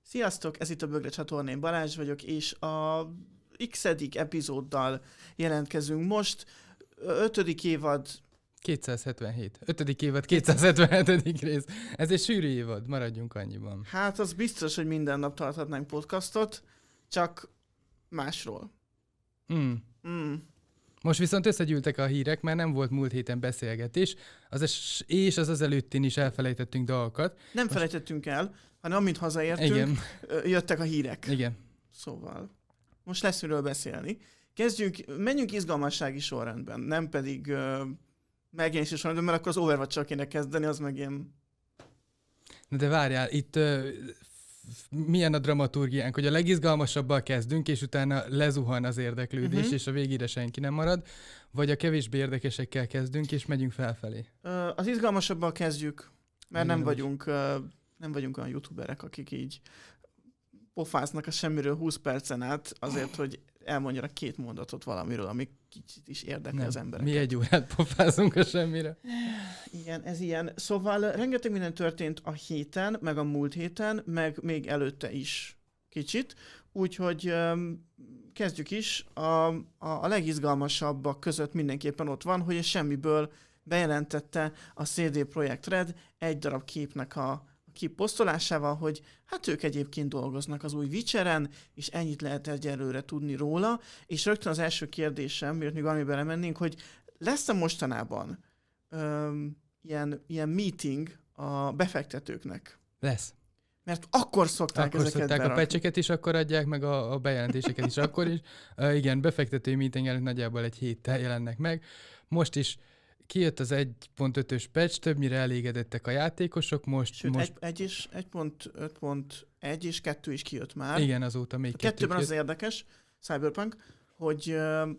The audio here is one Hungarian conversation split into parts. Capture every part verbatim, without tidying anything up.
Sziasztok, ez itt a Bögre csatorna, én Balázs vagyok, és a x-edik epizóddal jelentkezünk most. Ötödik évad... kétszázhetvenhét. Ötödik évad, kétszázhetvenhetedik rész. Ez egy sűrű évad, maradjunk annyiban. Hát az biztos, hogy minden nap tarthatnánk podcastot, csak másról. Mm. Mm. Most viszont összegyűltek a hírek, mert nem volt múlt héten beszélgetés, az es- és az az előttén is elfelejtettünk dolgokat. Nem Most... felejtettünk el, hanem amint hazaértünk, Igen. jöttek a hírek. Igen. Szóval most lesz miről beszélni. Kezdjünk, menjünk izgalmassági sorrendben, nem pedig uh, megjelenési sorrendben, mert akkor az Overwatch-sal kéne kezdeni, az meg ilyen... Na de várjál, itt uh, milyen a dramaturgiánk, hogy a legizgalmasabbal kezdünk, és utána lezuhan az érdeklődés, uh-huh. és a végére senki nem marad, vagy a kevésbé érdekesekkel kezdünk, és megyünk felfelé. Uh, az izgalmasabbal kezdjük, mert Igen, nem vagyunk, uh, nem vagyunk olyan youtuberek, akik így pofáznak a semmiről húsz percen át azért, hogy elmondjanak két mondatot valamiről, ami kicsit is érdekli az embereket. Mi egy órát pofázunk a semmire. Igen, ez ilyen. Szóval rengeteg minden történt a héten, meg a múlt héten, meg még előtte is kicsit. Úgyhogy um, kezdjük is. A, a, a legizgalmasabbak között mindenképpen ott van, hogy a semmiből bejelentette a cé dé Projekt Red egy darab képnek a kiposztolásával, hogy hát ők egyébként dolgoznak az új Witcheren, és ennyit lehet egyelőre tudni róla, és rögtön az első kérdésem, miért még valami belemennénk, hogy lesz-e mostanában öm, ilyen, ilyen meeting a befektetőknek? Lesz. Mert akkor szokták akkor ezeket szokták berakni. a pecseket is, akkor adják meg a, a bejelentéseket is akkor is. Uh, igen, befektetői meeting előtt nagyjából egy héttel jelennek meg. Most is kijött az egy pont ötös patch, többnyire elégedettek a játékosok, most... Sőt, most... egy pont öt pont egy és kettő is kijött már. Igen, azóta még a kettőben az érdekes, Cyberpunk, hogy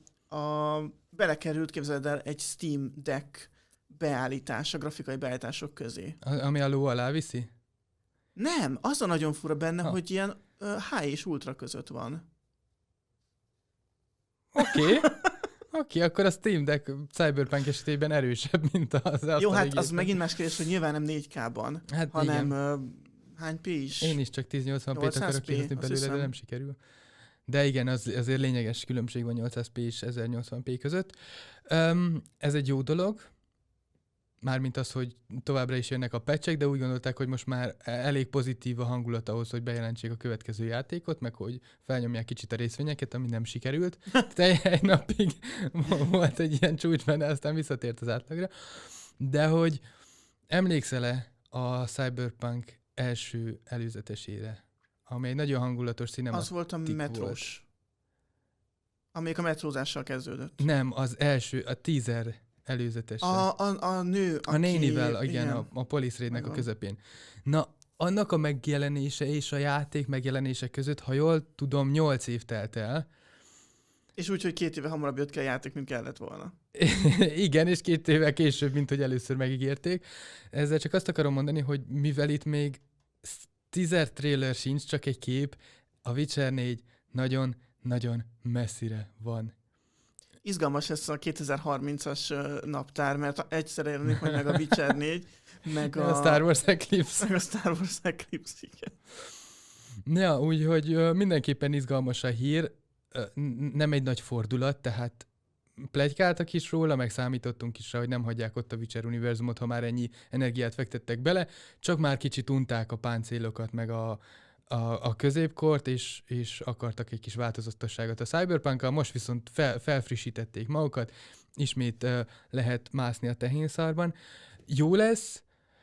a, belekerült, képzeld el, egy Steam Deck beállítás a grafikai beállítások közé. A, ami a ló alá viszi? Nem, az a nagyon fura benne, ha. hogy ilyen uh, high és ultra között van. Oké. Okay. Oké, okay, akkor a Steam Deck Cyberpunk esetében erősebb, mint az. Jó, hát az megint más kérdés, hogy nyilván nem négy ká-ban, hát hanem uh, hány P is? Én is csak ezernyolcvan pét akarok kihozni belőle, de nem sikerül. De igen, az, azért lényeges különbség van nyolcszáz pé és ezernyolcvan pé között. Um, ez egy jó dolog, mármint az, hogy továbbra is jönnek a patchek, de úgy gondolták, hogy most már elég pozitív a hangulat ahhoz, hogy bejelentsék a következő játékot, meg hogy felnyomják kicsit a részvényeket, ami nem sikerült. Tehát egy napig volt egy ilyen csúcs benne, aztán visszatért az átlagra. De hogy emlékszel-e a Cyberpunk első előzetesére, ami egy nagyon hangulatos cinematik Az volt a metrós. Amelyik a metrózással kezdődött. Nem, az első, a teaser előzetesen. A, a, a nő, A aki... nénivel, igen, igen. a, a Police Raidnek a közepén. Na, annak a megjelenése és a játék megjelenése között, ha jól tudom, nyolc év telt el. És úgy, hogy két éve hamarabb jött ki a játék, mint kellett volna. Igen, és két évvel később, mint hogy először megígérték. Ezzel csak azt akarom mondani, hogy mivel itt még teaser trailer sincs, csak egy kép, a Witcher négy nagyon-nagyon messzire van. Izgalmas lesz a kétezer-harmincas naptár, mert egyszerre jelenik majd meg a Witcher négy, meg a... a Star Wars Eclipse. Meg a Star Wars Eclipse, igen. Ja, úgyhogy mindenképpen izgalmas a hír, nem egy nagy fordulat, tehát pletykáltak is róla, meg számítottunk is rá, hogy nem hagyják ott a Witcher univerzumot, ha már ennyi energiát fektettek bele, csak már kicsit unták a páncélokat, meg a A, a középkort, és, és akartak egy kis változatosságot a Cyberpunkkal, most viszont fel, felfrissítették magukat, ismét uh, lehet mászni a tehénszárban. Jó lesz.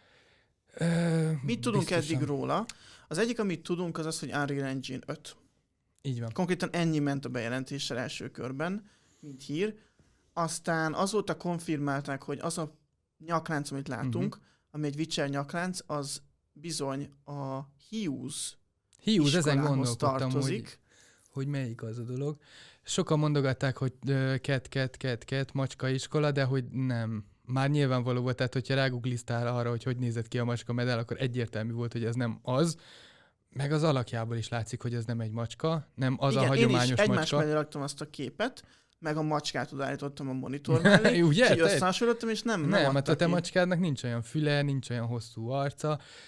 Uh, Mit tudunk biztosan. eddig róla? Az egyik, amit tudunk, az az, hogy Unreal Engine öt. Így van. Konkrétan ennyi ment a bejelentéssel első körben, mint hír. Aztán azóta konfirmálták, hogy az a nyaklánc, amit látunk, uh-huh. ami egy Witcher nyaklánc, az bizony a Hughes Hughes, ezen gondolkodtam, tartozik. hogy, hogy melyik az a dolog. Sokan mondogatták, hogy uh, ket, ket, ket, ket, macska iskola, de hogy nem. Már nyilvánvaló volt, tehát hogyha ráguglisztál arra, hogy hogy nézett ki a macska medál, akkor egyértelmű volt, hogy ez nem az. Meg az alakjából is látszik, hogy ez nem egy macska, nem az igen, a hagyományos én is egymás macska. mellé raktam azt a képet, meg a macskát odaállítottam a monitor mellé, Ugye, és összehasonlítottam, és nem, nem, nem adta mert a te ki. macskádnak nincs olyan füle, nincs olyan hosszú arca.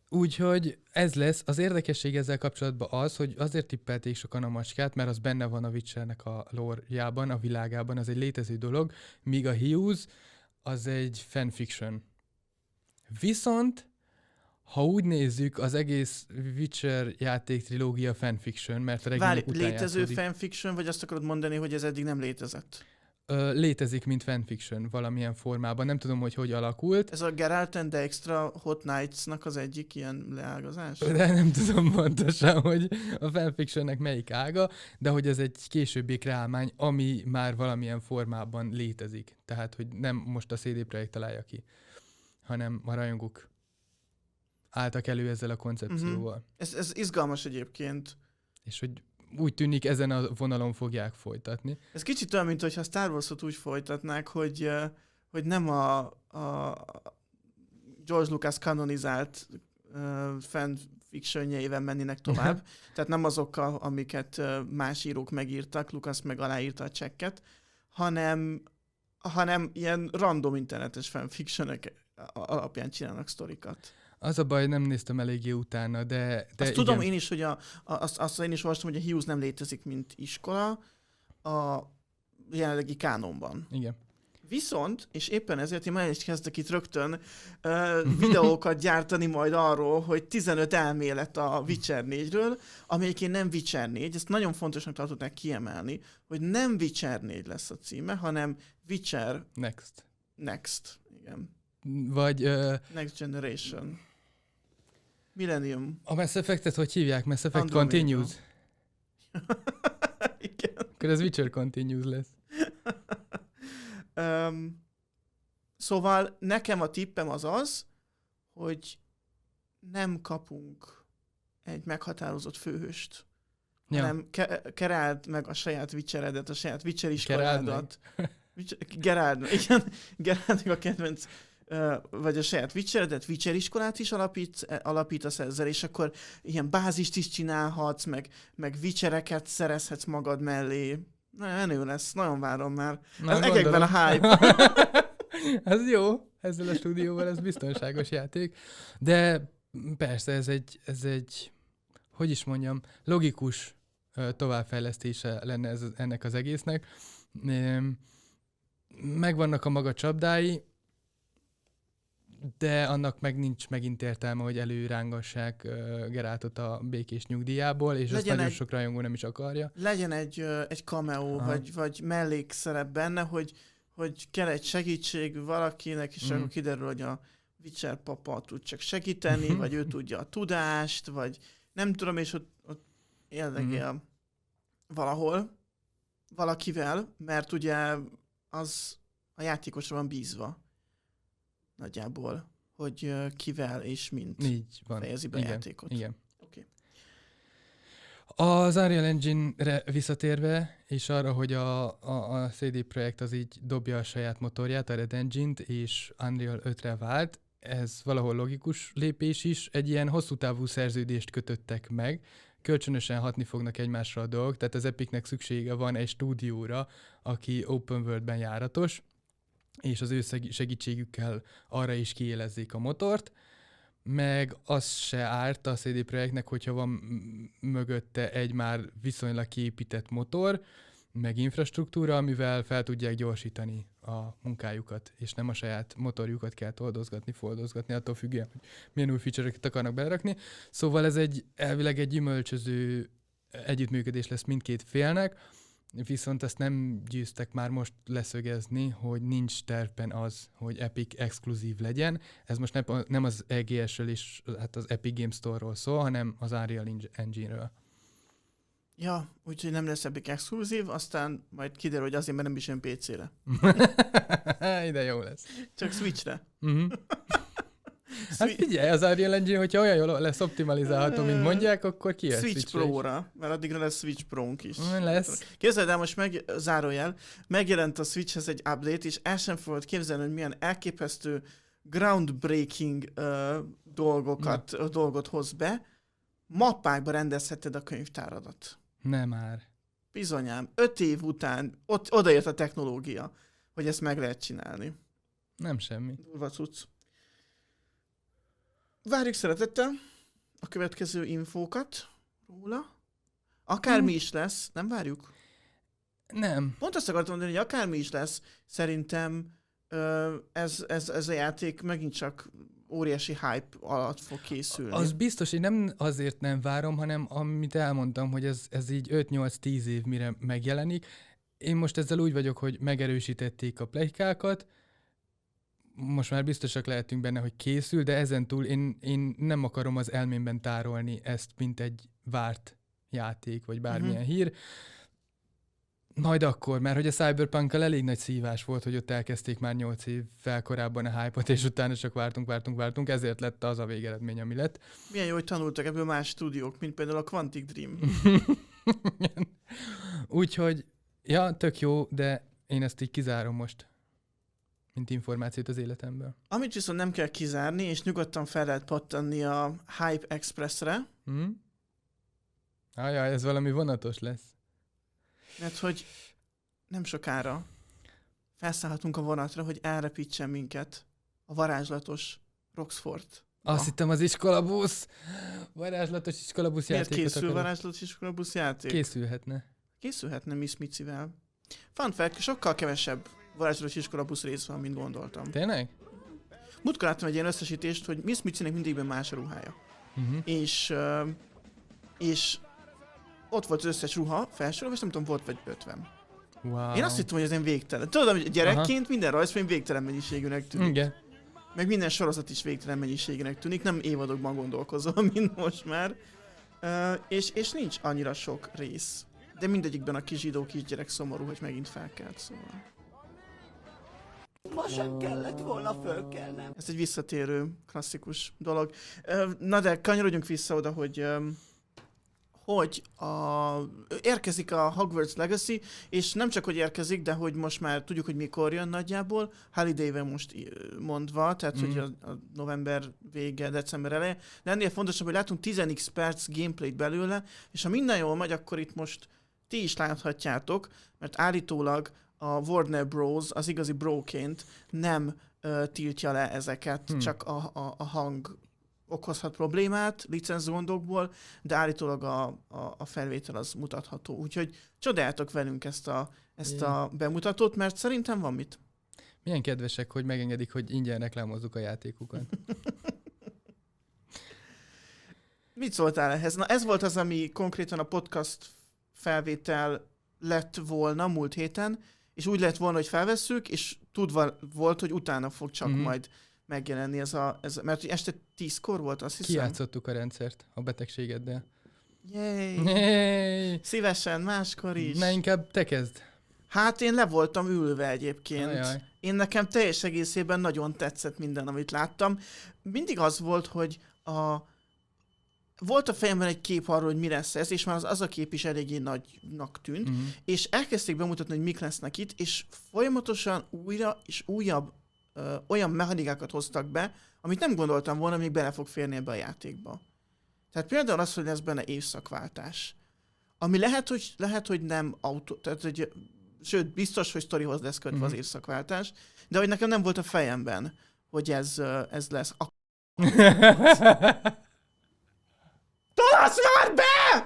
Úgyhogy ez lesz. Az érdekesség ezzel kapcsolatban az, hogy azért tippelték sokan a macskát, mert az benne van a Witchernek a lore-jában, a világában, az egy létező dolog, míg a Hughes az egy fanfiction. Viszont, ha úgy nézzük, az egész Witcher játék trilógia fanfiction, mert a regények után létező játszódik. fanfiction, vagy azt akarod mondani, hogy ez eddig nem létezett? Ö, létezik, mint fanfiction valamilyen formában. Nem tudom, hogy hogy alakult. Ez a Geralt and the Extra Hot Nights-nak az egyik ilyen leágazás? De nem tudom pontosan, hogy a fanfictionnek melyik ága, de hogy ez egy későbbi kreálmány, ami már valamilyen formában létezik. Tehát, hogy nem most a cé dé Projekt találja ki, hanem a rajongók álltak elő ezzel a koncepcióval. Uh-huh. Ez, ez izgalmas egyébként. És hogy úgy tűnik, ezen a vonalon fogják folytatni. Ez kicsit olyan, mint hogyha Star Wars-ot úgy folytatnák, hogy, hogy nem a, a George Lucas kanonizált uh, fanfictionjeivel mennének tovább, tehát nem azokkal, amiket más írók megírtak, Lucas meg aláírta a csekket, hanem, hanem ilyen random internetes fanfictionek alapján csinálnak sztorikat. Az a baj, nem néztem eléggé utána, de, de azt igen. tudom én is, hogy a, a, azt, azt én is olvastam, hogy a Hughes nem létezik, mint iskola a jelenlegi kánonban. Igen. Viszont, és éppen ezért én már is kezdek itt rögtön uh, videókat gyártani majd arról, hogy tizenöt elmélet a Witcher négyről, amelyikén nem Witcher négy, ezt nagyon fontosnak tartották kiemelni, hogy nem Witcher négy lesz a címe, hanem Witcher Next. Next. Igen. Vagy... Uh, Next Generation. Millennium. A Mass Effect-et hogy hívják? Mass Effect Andromeda. Continues? Igen. Akkor ez Witcher Continues lesz. um, szóval nekem a tippem az az, hogy nem kapunk egy meghatározott főhőst, Ja. hanem ke- keráld meg a saját Witcheredet, a saját Witcher iskoládat. Gerald, igen, Gerald meg a kedvenc, uh, vagy a saját Witcheredet, Witcher iskolát is alapít, alapítasz ezzel, és akkor ilyen bázist is csinálhatsz, meg, meg Witchereket szerezhetsz magad mellé. Menő lesz, nagyon várom már. Na, az egekben a hype. Ez jó, ezzel a stúdióval ez biztonságos játék. De persze, ez egy, ez egy hogy is mondjam, logikus uh, továbbfejlesztése lenne ez, ennek az egésznek. Um, megvannak a maga csapdái, de annak meg nincs megint értelme, hogy előrángassák uh, Geraltot a békés nyugdíjából, és azt nagyon egy, sok rajongó nem is akarja. Legyen egy, uh, egy cameo, vagy, vagy mellékszerep benne, hogy, hogy kell egy segítség valakinek, és mm. akkor kiderül, hogy a Witcher papa tud csak segíteni, vagy ő tudja a tudást, vagy nem tudom, és ott, ott érdekel mm. valahol valakivel, mert ugye az a játékosra van bízva nagyjából, hogy kivel és mint így van. fejezi be igen, a játékot. Igen. Okay. Az Unreal Engine-re visszatérve, és arra, hogy a, a, a cé dé Projekt az így dobja a saját motorját, a Red Engine-t, és Unreal ötre vált, ez valahol logikus lépés is, egy ilyen hosszú távú szerződést kötöttek meg, kölcsönösen hatni fognak egymásra a dolgok, tehát az Epicnek szüksége van egy stúdióra, aki open worldben járatos, és az ő segítségükkel arra is kiélezzék a motort, meg az se árt a cé dé Projektnek, hogyha van mögötte egy már viszonylag kiépített motor, meg infrastruktúra, amivel fel tudják gyorsítani a munkájukat, és nem a saját motorjukat kell toldozgatni, foldozgatni, attól függően, hogy milyen új feature-eket akarnak belerakni. Szóval ez egy elvileg egy gyümölcsöző együttműködés lesz mindkét félnek, viszont ezt nem győztek már most leszögezni, hogy nincs tervben az, hogy Epic exkluzív legyen. Ez most nem, nem az E G S-ről és hát az Epic Game Store-ról szól, hanem az Unreal Engine-ről. Ja, úgyhogy nem lesz Epic exkluzív, aztán majd kiderül, hogy azért, mert nem is jön pé cére. Ide jó lesz. Csak Switchre. Uh-huh. Hát figyelj, az Unreal Engine, hogyha olyan jól lesz optimalizálható, mint mondják, akkor ki lesz Switch Pro-ra, mert addigra lesz Switch Pro-nk is. Lesz. Képzeld el, most meg, zárójel, megjelent a Switchhez egy update, és el sem fogod képzelni, hogy milyen elképesztő groundbreaking uh, dolgokat, uh, dolgot hoz be. Mappákba rendezheted a könyvtáradat. Nem már. Bizonyám, öt év után ott, odaért a technológia, hogy ezt meg lehet csinálni. Nem semmi. Durva cucc. Várjuk szeretettel a következő infókat róla. Akármi hmm. is lesz, nem várjuk? Nem. Pont azt akartam mondani, hogy akármi is lesz, szerintem ez, ez, ez a játék megint csak óriási hype alatt fog készülni. Az biztos, hogy nem azért nem várom, hanem amit elmondtam, hogy ez, ez így öt-nyolc-tíz év mire megjelenik. Én most ezzel úgy vagyok, hogy megerősítették a pletykákat, most már biztosak lehetünk benne, hogy készül, de ezentúl én, én nem akarom az elmémben tárolni ezt, mint egy várt játék, vagy bármilyen uh-huh. hír. Majd akkor, mert hogy a Cyberpunk-kal elég nagy szívás volt, hogy ott elkezdték már nyolc évvel korábban a hype-ot, és utána csak vártunk, vártunk, vártunk, ezért lett az a végeredmény, ami lett. Milyen jó, hogy tanultak ebből más stúdiók, mint például a Quantic Dream. Úgyhogy, ja, tök jó, de én ezt így kizárom most, mint információt az életemből. Amit viszont nem kell kizárni, és nyugodtan fel lehet pattanni a Hype Expressre. Mm. Ajaj, ez valami vonatos lesz. Mert hogy nem sokára felszállhatunk a vonatra, hogy elrepítsen minket a varázslatos Roxford. Azt hittem az iskolabusz. Varázslatos iskolabusz játékot. Miért készül akarok. Varázslatos iskolabusz játék? Készülhetne. Készülhetne Miss Micivel. Fun fact, sokkal kevesebb varázslatos iskolabusz rész van, mint gondoltam. Tényleg? Múltkor láttam egy ilyen összesítést, hogy Miss Micinek mindigben más a ruhája. Uh-huh. És, uh, és ott volt az összes ruha felsorolva, és nem tudom, volt vagy ötven. Wow. Én azt hittem, hogy ez én végtelen. Tudod, hogy gyerekként Aha. minden rajzfilm végtelen mennyiségűnek tűnik. Igen. Meg minden sorozat is végtelen mennyiségűnek tűnik, nem évadokban gondolkozol, mint most már. Uh, és, és nincs annyira sok rész. De mindegyikben a kis zsidó kisgyerek szomorú, hogy megint felkelt, szóval. Ma sem kellett volna fölkelnem. Ez egy visszatérő, klasszikus dolog. Uh, na de kanyarodjunk vissza oda, hogy... Um, hogy a, érkezik a Hogwarts Legacy, és nem csak, hogy érkezik, de hogy most már tudjuk, hogy mikor jön nagyjából, holiday-vel most mondva, tehát mm. hogy a, a november vége, december eleje, de ennél fontosabb, hogy látunk tíz x perc gameplayt belőle, és ha minden jól megy, akkor itt most ti is láthatjátok, mert állítólag a Warner Bros. Az igazi broként nem uh, tiltja le ezeket, hmm. csak a, a, a hang okozhat problémát licencgondokból, de állítólag a, a, a felvétel az mutatható. Úgyhogy csodáljátok velünk ezt a, ezt a bemutatót, mert szerintem van mit. Milyen kedvesek, hogy megengedik, hogy ingyen reklámozzuk a játékukat. Mit szóltál ehhez? Na ez volt az, ami konkrétan a podcast felvétel lett volna múlt héten, és úgy lett volna, hogy felvesszük, és tudva volt, hogy utána fog csak mm-hmm. majd megjelenni ez a... Ez, mert este tízkor volt, azt hiszem. Kijátszottuk a rendszert a betegségeddel. Jéj! Jéj! Szívesen, máskor is. Ne, inkább te kezd. Hát én le voltam ülve egyébként. Ajaj. Én nekem teljes egészében nagyon tetszett minden, amit láttam. Mindig az volt, hogy a... Volt a fejemben egy kép arról, hogy mi lesz ez, és már az, az a kép is eléggé nagynak tűnt, uh-huh. és elkezdték bemutatni, hogy mik lesznek itt, és folyamatosan újra és újabb ö, olyan mechanikákat hoztak be, amit nem gondoltam volna, még bele fog férni ebbe a játékba. Tehát például az, hogy lesz benne évszakváltás. Ami lehet, hogy, lehet, hogy nem autó, tehát, hogy, sőt, biztos, hogy sztorihoz lesz kötve uh-huh. az évszakváltás, de hogy nekem nem volt a fejemben, hogy ez, ez lesz. A... Tolasz már be!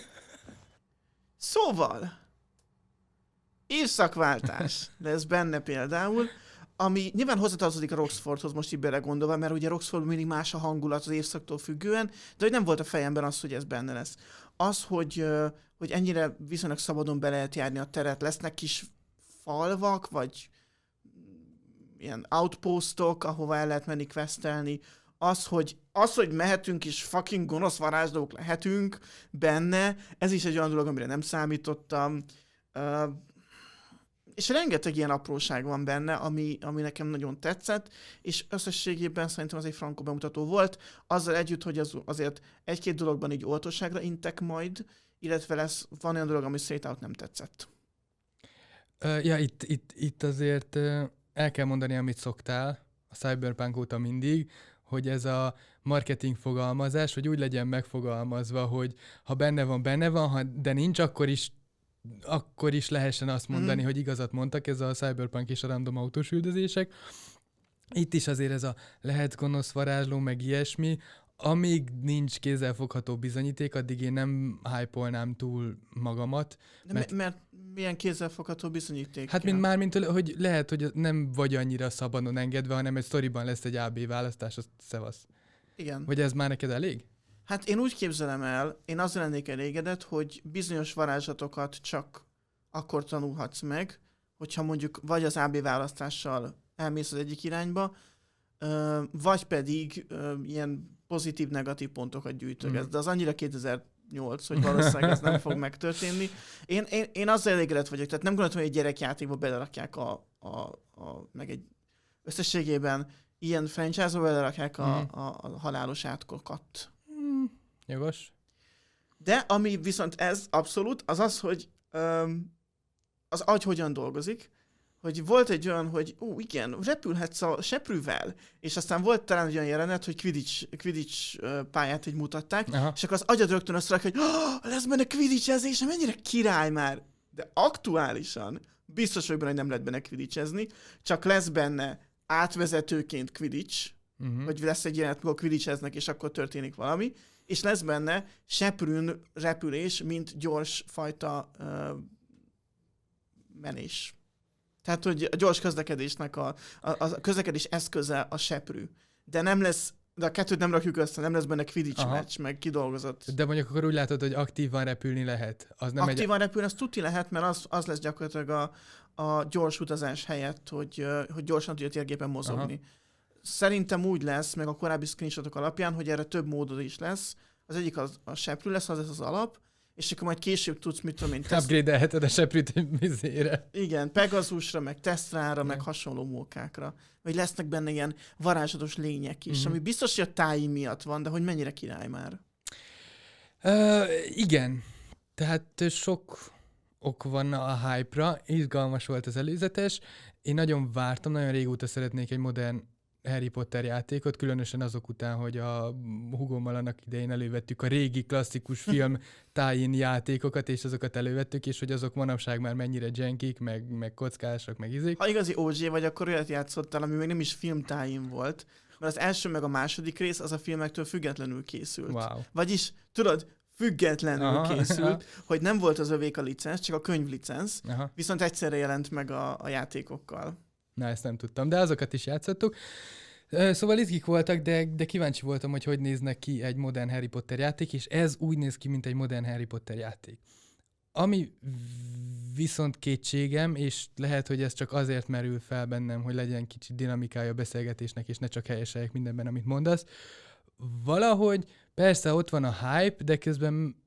Szóval, évszakváltás lesz benne például, ami nyilván hozzátartozik a Roxfordhoz most így belegondolva, mert ugye Roxford mindig más a hangulat az évszaktól függően, de hogy nem volt a fejemben az, hogy ez benne lesz. Az, hogy, hogy ennyire viszonylag szabadon be lehet járni a teret, lesznek kis falvak, vagy ilyen outpostok, ahova el lehet menni questelni, az, hogy, az, hogy mehetünk és fucking gonosz varázslók lehetünk benne, ez is egy olyan dolog, amire nem számítottam. Uh, és rengeteg ilyen apróság van benne, ami, ami nekem nagyon tetszett, és összességében szerintem az egy frankó bemutató volt, azzal együtt, hogy az, azért egy-két dologban így óvatosságra intek majd, illetve lesz, van olyan dolog, ami straight out nem tetszett. Uh, ja, itt, itt, itt azért uh, el kell mondani, amit szoktál, a Cyberpunk óta mindig, hogy ez a marketing fogalmazás, hogy úgy legyen megfogalmazva, hogy ha benne van, benne van, ha de nincs, akkor is, akkor is lehessen azt mondani, mm. hogy igazat mondtak, ez a Cyberpunk és a random autós üldözések. itt is azért ez a lehet gonosz varázsló, meg ilyesmi, amíg nincs kézzelfogható bizonyíték, addig én nem hype-olnám túl magamat. De mert, mi, mert milyen kézzelfogható bizonyíték? Hát mint már, mint, hogy lehet, hogy nem vagy annyira szabadon engedve, hanem egy sztoriban lesz egy á bé választás, az szevasz. Igen. Vagy ez már neked elég? Hát én úgy képzelem el, én azzal lennék elégedett, hogy bizonyos varázslatokat csak akkor tanulhatsz meg, hogyha mondjuk vagy az á bé választással elmész az egyik irányba, vagy pedig ilyen pozitív-negatív pontokat gyűjtögetsz. Mm. De az annyira kétezer-nyolc, hogy valószínűleg ez nem fog megtörténni. Én, én, én azzal elégedett vagyok, tehát nem gondoltam, hogy egy gyerekjátékba belerakják a, a, a meg egy összességében ilyen franchise-ba belerakják a, mm. a, a halálos átkokat. Mm. Jogos. De ami viszont ez abszolút, az az, hogy um, az agy hogyan dolgozik, hogy volt egy olyan, hogy ó, igen, repülhetsz a seprűvel, és aztán volt talán egy olyan jelenet, hogy Quidditch, Quidditch pályát így mutatták, Aha. és akkor az agyad rögtön azt rakja, hogy oh, lesz benne Quidditch-ezés, mennyire király már. De aktuálisan biztos vagyok benne, hogy nem lehet benne Quidditch-ezni, csak lesz benne átvezetőként Quidditch, uh-huh. vagy lesz egy jelenet, amikor Quidditch-eznek, és akkor történik valami, és lesz benne seprűn repülés, mint gyors fajta uh, menés. Tehát, hogy a gyors közlekedésnek a, a, a közlekedés eszköze a seprű. De nem lesz, de a kettőt nem rakjuk össze, nem lesz benne Quidditch Aha. meccs, meg kidolgozott. De mondjuk akkor úgy látod, hogy aktívan repülni lehet. Az nem aktívan egy... repülni, az tuti lehet, mert az, az lesz gyakorlatilag a, a gyors utazás helyett, hogy, hogy gyorsan tudja térgépen mozogni. Aha. Szerintem úgy lesz, meg a korábbi screenshotok alapján, hogy erre több módod is lesz. Az egyik az, a seprű lesz, az lesz az alap, és akkor majd később tudsz, mit tudom én... Teszt... Upgrade-elheted a seprűt mizére. Igen, Pegasusra, meg Testrára, meg hasonló mókákra. Vagy lesznek benne ilyen varázslatos lények is, mm-hmm. ami biztos, hogy a táj miatt van, de hogy mennyire király már. Uh, igen. Tehát sok ok van a hype-ra. Izgalmas volt az előzetes. Én nagyon vártam, nagyon régóta szeretnék egy modern Harry Potter játékot, különösen azok után, hogy a hugommal annak idején elővettük a régi klasszikus film tie-in játékokat, és azokat elővettük, és hogy azok manapság már mennyire jankik, meg, meg kockásak, meg izék. Ha igazi ó gé vagy, akkor olyat játszottál, ami még nem is film tie-in volt, mert az első meg a második rész az a filmektől függetlenül készült. Wow. Vagyis, tudod, függetlenül Aha. készült, hogy nem volt az övék a licensz, csak a könyvlicensz, Aha. viszont egyszerre jelent meg a, a játékokkal. Na, ezt nem tudtam, de azokat is játszottuk. Szóval izgik voltak, de, de kíváncsi voltam, hogy hogy néznek ki egy modern Harry Potter játék, és ez úgy néz ki, mint egy modern Harry Potter játék. Ami viszont kétségem, és lehet, hogy ez csak azért merül fel bennem, hogy legyen kicsit dinamikája a beszélgetésnek, és ne csak helyeseljek mindenben, amit mondasz. Valahogy persze ott van a hype, de közben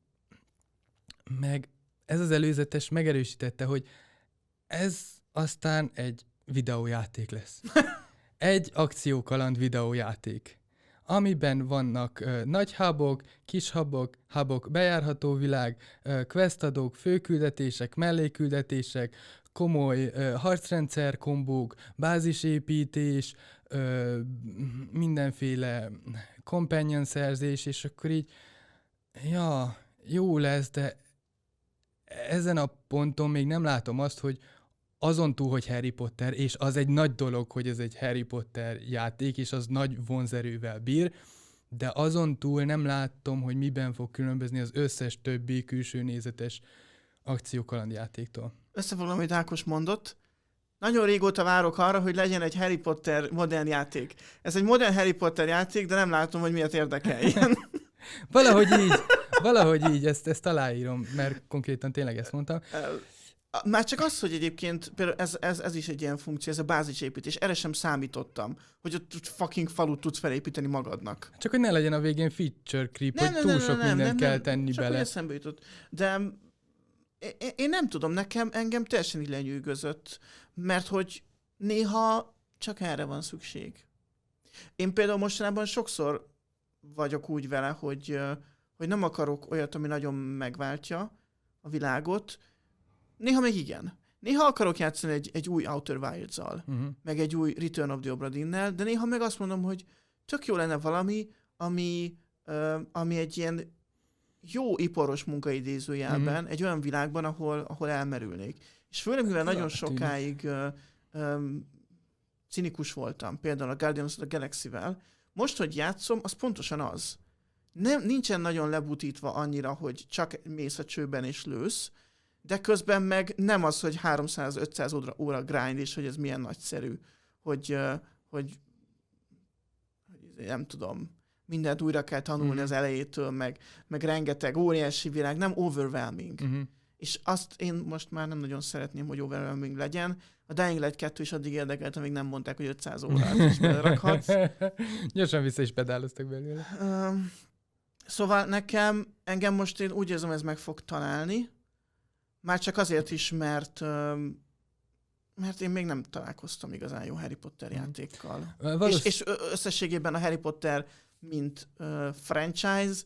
meg ez az előzetes megerősítette, hogy ez aztán egy videójáték lesz. Egy akciókaland videójáték, amiben vannak uh, nagy hubok, kis hubok, hubok, bejárható világ, uh, questadók, főküldetések, melléküldetések, komoly uh, harcrendszer kombók, bázisépítés, uh, mindenféle companion szerzés, és akkor így, ja, jó lesz, de ezen a ponton még nem látom azt, hogy azon túl, hogy Harry Potter, és az egy nagy dolog, hogy ez egy Harry Potter játék, és az nagy vonzerővel bír, de azon túl nem látom, hogy miben fog különbözni az összes többi külső nézetes akciókalandjátéktól. Összefoglalom, amit Ákos mondott. Nagyon régóta várok arra, hogy legyen egy Harry Potter modern játék. Ez egy modern Harry Potter játék, de nem látom, hogy miért érdekeljen. Valahogy így, valahogy így, ezt, ezt aláírom, mert konkrétan tényleg ezt mondtam. Már csak az, hogy egyébként például ez, ez, ez is egy ilyen funkció, ez a bázisépítés, erre sem számítottam, hogy ott fucking falut tudsz felépíteni magadnak. Csak hogy ne legyen a végén feature creep, nem, hogy nem, túl nem, sok nem, mindent nem, kell nem, tenni csak bele. Csak eszembe jutott. De én, én nem tudom, nekem engem teljesen így lenyűgözött, mert hogy néha csak erre van szükség. Én például mostanában sokszor vagyok úgy vele, hogy, hogy nem akarok olyat, ami nagyon megváltja a világot. Néha még igen. Néha akarok játszani egy, egy új Outer Wilds-zal, uh-huh. meg egy új Return of the Obra Dinn-nel, de néha meg azt mondom, hogy tök jó lenne valami, ami, uh, ami egy ilyen jó iparos munkaidézőjelben, uh-huh. egy olyan világban, ahol, ahol elmerülnék. És főleg, mivel nagyon sokáig uh, um, cinikus voltam, például a Guardians of the Galaxy-vel, most, hogy játszom, az pontosan az. Nem, nincsen nagyon lebutítva annyira, hogy csak mész a csőben és lősz, de közben meg nem az, hogy háromszáz-ötszáz óra, óra grind, és hogy ez milyen nagyszerű, hogy, uh, hogy, hogy nem tudom, mindent újra kell tanulni mm-hmm. az elejétől, meg, meg rengeteg óriási világ, nem overwhelming. Mm-hmm. És azt én most már nem nagyon szeretném, hogy overwhelming legyen. A Dying Light kettő is addig érdekelt, amíg nem mondták, hogy ötszáz órát is belerakhatsz. Gyorsan vissza is pedáloztak belőle. Uh, szóval nekem, engem most én úgy érzem, ez meg fog találni. Már csak azért is, mert, uh, mert én még nem találkoztam igazán jó Harry Potter játékkal. Valósz... És, és összességében a Harry Potter, mint uh, franchise,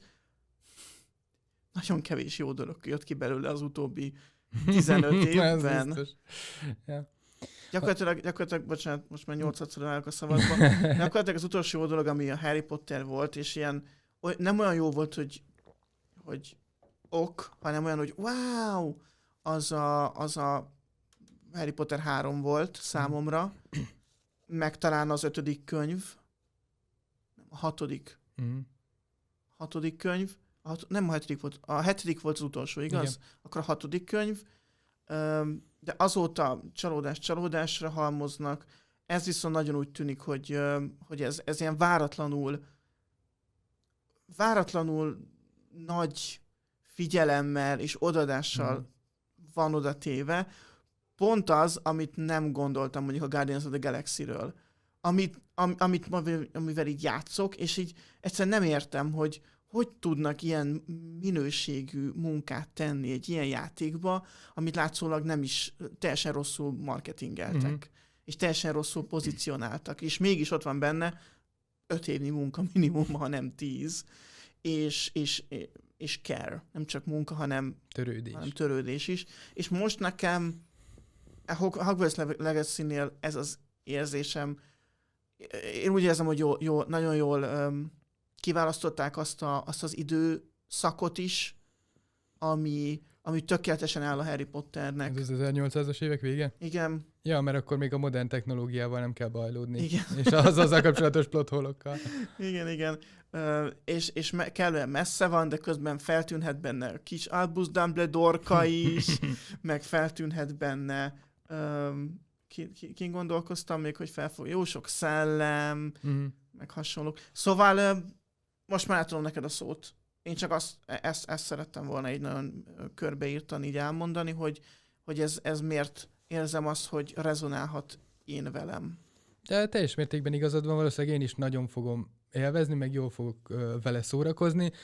nagyon kevés jó dolog jött ki belőle az utóbbi tizenöt évben. Ja. Gyakorlatilag, gyakorlatilag, bocsánat, most már nyolcadszor állok a szavakba, gyakorlatilag az utolsó jó dolog, ami a Harry Potter volt, és ilyen, nem olyan jó volt, hogy, hogy ok, hanem olyan, hogy wow, az a, az a Harry Potter három volt számomra, meg talán az ötödik könyv, a hatodik, mm. hatodik könyv, a hat, nem a hetedik volt, a hetedik volt az utolsó, igaz? Igen. Akkor a hatodik könyv, de azóta csalódás csalódásra halmoznak. Ez viszont nagyon úgy tűnik, hogy, hogy ez, ez ilyen váratlanul, váratlanul nagy figyelemmel és odadással mm. van oda téve. Pont az, amit nem gondoltam mondjuk a Guardians of the Galaxy-ről. Amit, am, amit, amivel így játszok, és így egyszerűen nem értem, hogy hogy tudnak ilyen minőségű munkát tenni egy ilyen játékba, amit látszólag nem is teljesen rosszul marketingeltek, mm-hmm. és teljesen rosszul pozícionáltak, és mégis ott van benne öt évnyi munka minimum, ha nem tíz, és, és, és care. Nem csak munka, hanem törődés. hanem törődés is. És most nekem a Hogwarts Legacy-nél ez az érzésem, én úgy érzem, hogy jó, jó, nagyon jól um, kiválasztották azt, a, azt az időszakot is, ami, ami tökéletesen áll a Harry Potternek. Ez az ezernyolcszázas évek vége? Igen. Ja, mert akkor még a modern technológiával nem kell bajlódni. Igen. És az azzal kapcsolatos plotholokkal. Igen, igen. Uh, és és me- kellően messze van, de közben feltűnhet benne a kis Albus Dumbledore-ka is, meg feltűnhet benne, um, ki, ki, ki gondolkoztam még, hogy felfog, jó sok szellem, mm. meg hasonlók. Szóval uh, most már átadom neked a szót. Én csak azt, ezt, ezt szerettem volna így nagyon körbeírtani, így elmondani, hogy, hogy ez, ez miért érzem azt, hogy rezonálhat én velem. De teljes mértékben igazad van, valószínűleg én is nagyon fogom élvezni, meg jól fogok uh, vele szórakozni.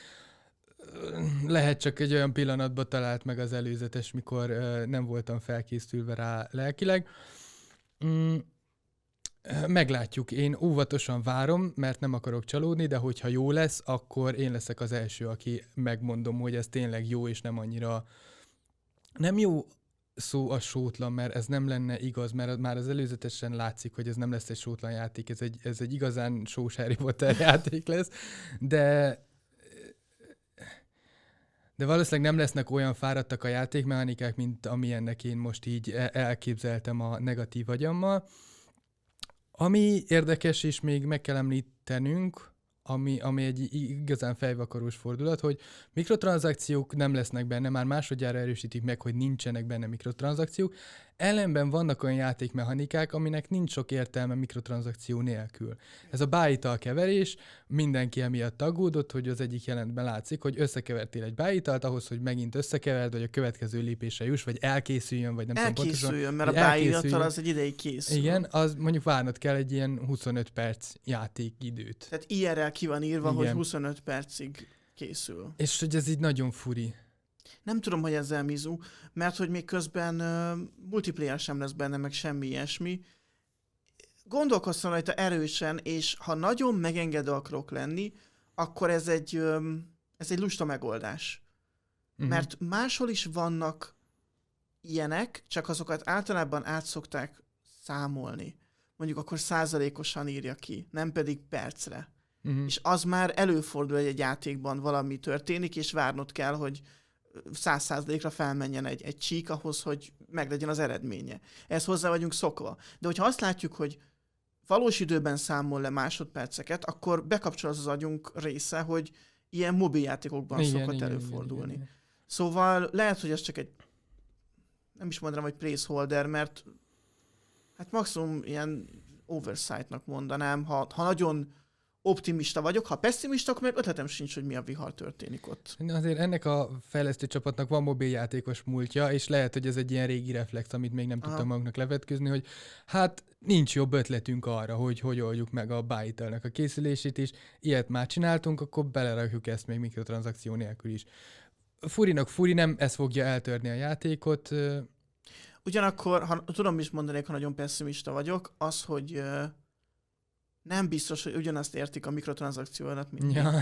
Lehet csak egy olyan pillanatban talált meg az előzetes, mikor uh, nem voltam felkészülve rá lelkileg. Mm. Meglátjuk. Én óvatosan várom, mert nem akarok csalódni, de hogyha jó lesz, akkor én leszek az első, aki megmondom, hogy ez tényleg jó, és nem annyira... Nem jó szó a sótlan, mert ez nem lenne igaz, mert már az előzetesen látszik, hogy ez nem lesz egy sótlan játék, ez egy, ez egy igazán sós Harry Potter játék lesz, de... De valószínűleg nem lesznek olyan fáradtak a játékmechanikák, mint amilyennek én most így elképzeltem a negatív agyammal. Ami érdekes, és még meg kell említenünk, ami, ami egy igazán fejvakarós fordulat, hogy mikrotranszakciók nem lesznek benne, már másodjára erősítik meg, hogy nincsenek benne mikrotranszakciók, ellenben vannak olyan játékmechanikák, aminek nincs sok értelme mikrotranszakció nélkül. Ez a bájital keverés, mindenki emiatt aggódott, hogy az egyik jelentben látszik, hogy összekevertél egy bájitalt ahhoz, hogy megint összekeverd, vagy a következő lépésre juss, vagy elkészüljön, vagy nem tudom pontosan. Elkészüljön, mert a bájital az egy ideig készül. Igen, az mondjuk várnod kell egy ilyen huszonöt perc játékidőt. Tehát i er el ki van írva, igen, hogy huszonöt percig készül. És hogy ez így nagyon furi. Nem tudom, hogy ezzel mizu, mert hogy még közben uh, multiplayer sem lesz benne, meg semmi ilyesmi. Gondolkoztam rajta erősen, és ha nagyon megengedő akarok lenni, akkor ez egy, um, ez egy lusta megoldás. Uh-huh. Mert máshol is vannak ilyenek, csak azokat általában át szokták számolni. Mondjuk akkor százalékosan írja ki, nem pedig percre. Uh-huh. És az már előfordul, hogy egy játékban valami történik, és várnod kell, hogy száz százalékra felmenjen egy, egy csík ahhoz, hogy meglegyen az eredménye. Ehhez hozzá vagyunk szokva. De hogyha azt látjuk, hogy valós időben számol le másodperceket, akkor bekapcsol az az agyunk része, hogy ilyen mobiljátékokban igen, szokott igen, előfordulni. Igen, igen. Szóval lehet, hogy ez csak egy, nem is mondanám, hogy placeholder, mert hát maximum ilyen oversight-nak mondanám, ha, ha nagyon optimista vagyok, ha pessimista, akkor meg ötletem sincs, hogy mi a vihar történik ott. Azért ennek a fejlesztő csapatnak van mobiljátékos múltja, és lehet, hogy ez egy ilyen régi reflex, amit még nem tudtam maguknak levetkőzni, hogy hát nincs jobb ötletünk arra, hogy hogy oldjuk meg a buy-telnek a készülését is. Ilyet már csináltunk, akkor belerakjuk ezt még mikrotranszakció nélkül is. Furinak furi, nem ez fogja eltörni a játékot. Ugyanakkor, ha tudom is mondanék, ha nagyon pessimista vagyok, az, hogy nem biztos, hogy ugyanazt értik a mikrotranszakció alatt, mint ja.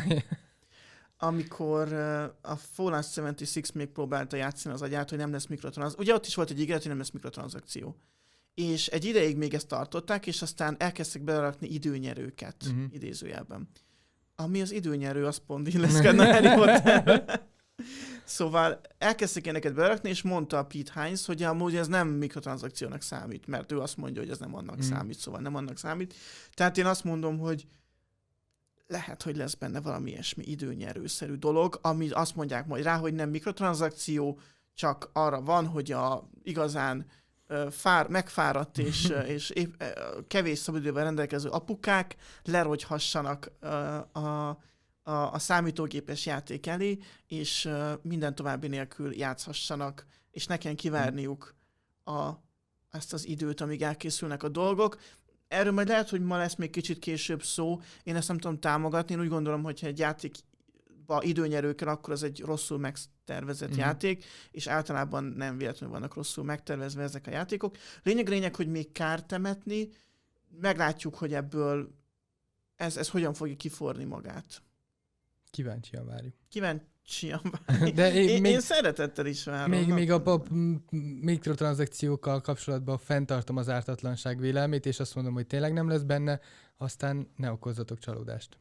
Amikor uh, a Fallout hetvenhat még próbálta játszani az agyát, hogy nem lesz mikrotranszakció. Ugye ott is volt egy ígéret, hogy nem lesz mikrotranszakció. És egy ideig még ezt tartották, és aztán elkezdtek belerakni időnyerőket, uh-huh. idézőjelben. Ami az időnyerő, az pont illeszkedne Harry Potterbe. Szóval elkezdtek ilyeneket belerakni, és mondta a Pete Hines, hogy amúgy ez nem mikrotranszakciónak számít, mert ő azt mondja, hogy ez nem annak mm. számít, szóval nem annak számít. Tehát én azt mondom, hogy lehet, hogy lesz benne valami ilyesmi időnyerőszerű dolog, ami azt mondják majd rá, hogy nem mikrotranszakció, csak arra van, hogy a igazán uh, fár, megfáradt és, uh, és épp, uh, kevés szabadidővel rendelkező apukák lerogyhassanak uh, a A, a számítógépes játék elé, és uh, minden további nélkül játszhassanak, és ne kell kivárniuk a, ezt az időt, amíg elkészülnek a dolgok. Erről majd lehet, hogy ma lesz még kicsit később szó, én ezt nem tudom támogatni, én úgy gondolom, hogy ha egy játékba időnyerőkkel, akkor az egy rosszul megtervezett mm-hmm. játék, és általában nem véletlenül vannak rosszul megtervezve ezek a játékok. Lényeg lényeg, hogy még kár temetni, meglátjuk, hogy ebből ez, ez hogyan fogja kiforni magát. Kíváncsian várjuk. Kíváncsian várjuk. De én, én, még, én szeretettel is várom. Még, még a, a mikrotranszakciókkal kapcsolatban fenntartom az ártatlanság vélelmét, és azt mondom, hogy tényleg nem lesz benne, aztán ne okozzatok csalódást.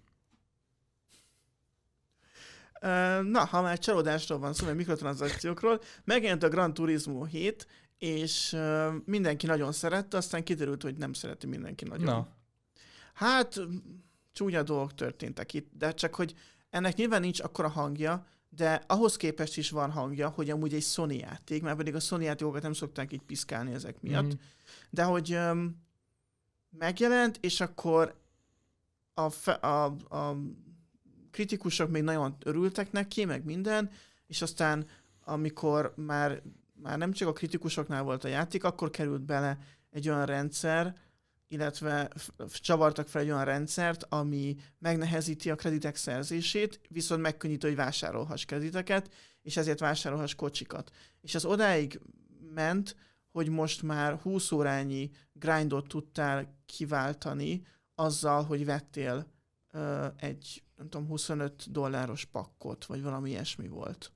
Na, ha már csalódásról van szó, vagy mikrotranszakciókról, megjelent a Gran Turismo hét, és mindenki nagyon szerette, aztán kiderült, hogy nem szereti mindenki nagyon. Na. Hát, csúnya dolgok történtek itt, de csak hogy ennek nyilván nincs akkora hangja, de ahhoz képest is van hangja, hogy amúgy egy Sony játék, mert pedig a Sony játékokat nem szokták így piszkálni ezek miatt, mm-hmm. de hogy um, megjelent, és akkor a, fe, a, a kritikusok még nagyon örültek neki, meg minden, és aztán amikor már, már nem csak a kritikusoknál volt a játék, akkor került bele egy olyan rendszer, illetve csavartak fel egy olyan rendszert, ami megnehezíti a kreditek szerzését, viszont megkönnyíti, hogy vásárolhass krediteket, és ezért vásárolhass kocsikat. És ez odáig ment, hogy most már húsz órányi grindot tudtál kiváltani azzal, hogy vettél uh, egy, nem tudom, huszonöt dolláros pakkot, vagy valami ilyesmi volt.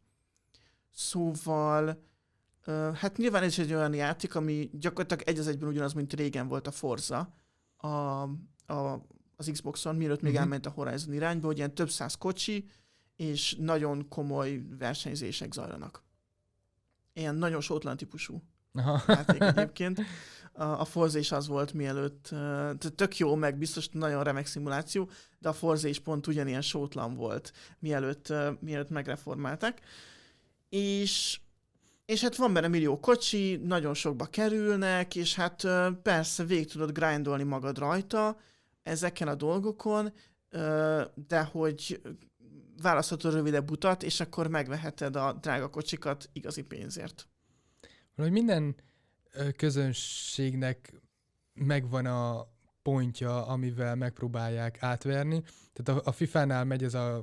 Szóval Uh, hát nyilván ez egy olyan játék, ami gyakorlatilag egy az egyben ugyanaz, mint régen volt a Forza a, a, az Xboxon, mielőtt még uh-huh. elment a Horizon irányba, hogy ilyen több száz kocsi, és nagyon komoly versenyzések zajlanak. Ilyen nagyon sótlan típusú Aha. játék egyébként. A, a Forza is az volt mielőtt, uh, tök jó, meg biztos nagyon remek szimuláció, de a Forza is pont ugyanilyen sótlan volt, mielőtt, uh, mielőtt megreformálták. És És hát van benne millió kocsi, nagyon sokba kerülnek, és hát persze végig tudod grindolni magad rajta ezeken a dolgokon, de hogy választhatod rövidebb utat, és akkor megveheted a drága kocsikat igazi pénzért. Hogy minden közönségnek megvan a pontja, amivel megpróbálják átverni. Tehát a, a fifánál megy ez a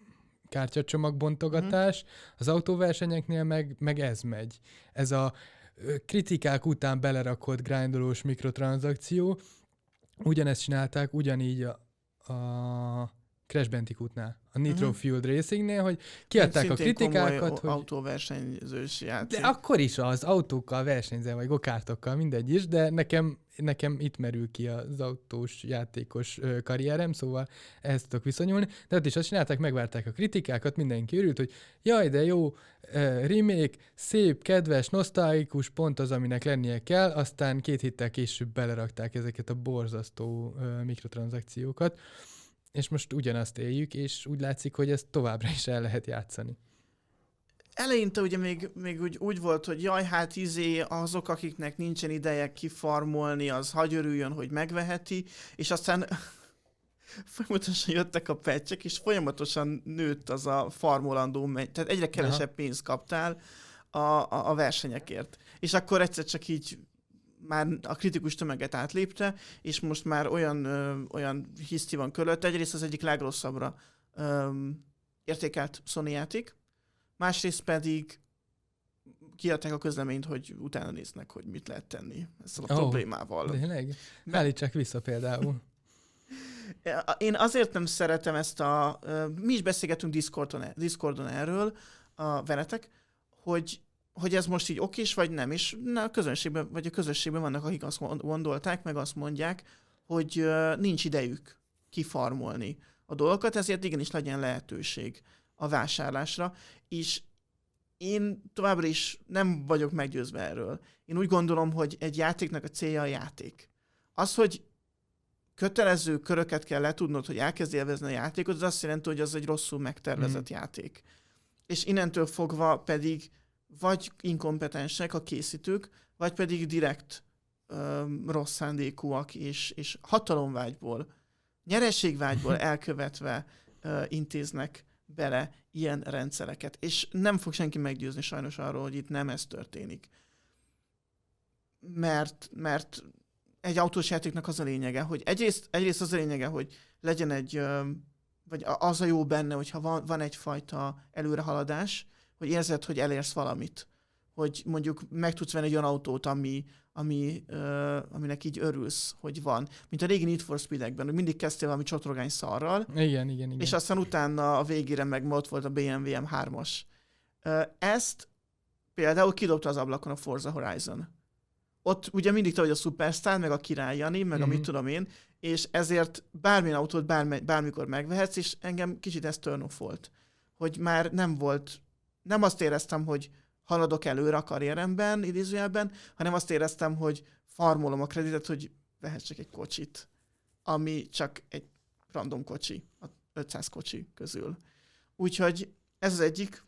kártyacsomagbontogatás, mm. az autóversenyeknél meg, meg ez megy. Ez a kritikák után belerakott grindolós mikrotranszakció. Ugyanezt csinálták, ugyanígy a, a Crash Bandicootnál, a Nitro uh-huh. Fueled Racingnél, hogy kiadták a kritikákat, hogy... autóversenyzős játék. De akkor is az autókkal versenyzel, vagy gokártokkal, mindegy is, de nekem, nekem itt merül ki az autós játékos karrierem, szóval ehhez tudok viszonyulni. De ott is azt csinálták, megvárták a kritikákat, mindenki örült, hogy jaj, de jó, remake, szép, kedves, nosztalgikus, pont az, aminek lennie kell, aztán két héttel később belerakták ezeket a borzasztó mikrotranszakciókat. És most ugyanazt éljük, és úgy látszik, hogy ezt továbbra is el lehet játszani. Eleinte ugye még, még úgy, úgy volt, hogy jaj, hát izé azok, akiknek nincsen ideje kifarmolni, az hagy örüljön, hogy megveheti, és aztán folyamatosan jöttek a patchek, és folyamatosan nőtt az a farmolandó, tehát egyre kevesebb Aha. pénzt kaptál a, a, a versenyekért. És akkor egyszer csak így már a kritikus tömeget átlépte, és most már olyan, ö, olyan hiszti van körülött. Egyrészt az egyik legrosszabbra ö, értékelt Sony játék, másrészt pedig kiadták a közleményt, hogy utána néznek, hogy mit lehet tenni ezzel a oh, problémával. Tényleg? Állítsák vissza például. Én azért nem szeretem ezt a... Mi is beszélgetünk Discordon, Discordon erről a veletek, hogy hogy ez most így okés, vagy nem, és na, a közönségben, vagy a közösségben vannak, akik azt gondolták, meg azt mondják, hogy uh, nincs idejük kifarmolni a dolgokat, ezért igenis legyen lehetőség a vásárlásra, és én továbbra is nem vagyok meggyőzve erről. Én úgy gondolom, hogy egy játéknak a célja a játék. Az, hogy kötelező köröket kell letudnod, hogy elkezd élvezni a játékot, az azt jelenti, hogy az egy rosszul megtervezett mm. játék. És innentől fogva pedig vagy inkompetensek a készítők, vagy pedig direkt öm, rossz szándékúak, és, és hatalomvágyból, nyereségvágyból elkövetve ö, intéznek bele ilyen rendszereket. És nem fog senki meggyőzni sajnos arról, hogy itt nem ez történik. Mert, mert egy autós játéknak az a lényege, hogy egyrészt, egyrészt az a lényege, hogy legyen egy, öm, vagy az a jó benne, hogyha van, van egyfajta előrehaladás, hogy érzed, hogy elérsz valamit. Hogy mondjuk meg tudsz venni egy olyan autót, ami, ami, uh, aminek így örülsz, hogy van. Mint a régi Need for Speed-ekben, hogy mindig kezdtél valami csotrogány szarral. Igen, igen, igen. És aztán utána a végére meg ott volt a bé em vé em hármas. Uh, ezt például kidobta az ablakon a Forza Horizon. Ott ugye mindig te vagy a szupersztár, meg a király Jani, meg mm-hmm. amit tudom én, és ezért bármilyen autót bármi, bármikor megvehetsz, és engem kicsit ez turn off volt. Hogy már nem volt Nem azt éreztem, hogy haladok előre a karrieremben, idézőjelben, hanem azt éreztem, hogy farmolom a kreditet, hogy vehessek egy kocsit, ami csak egy random kocsi, a ötszáz kocsi közül. Úgyhogy ez az egyik.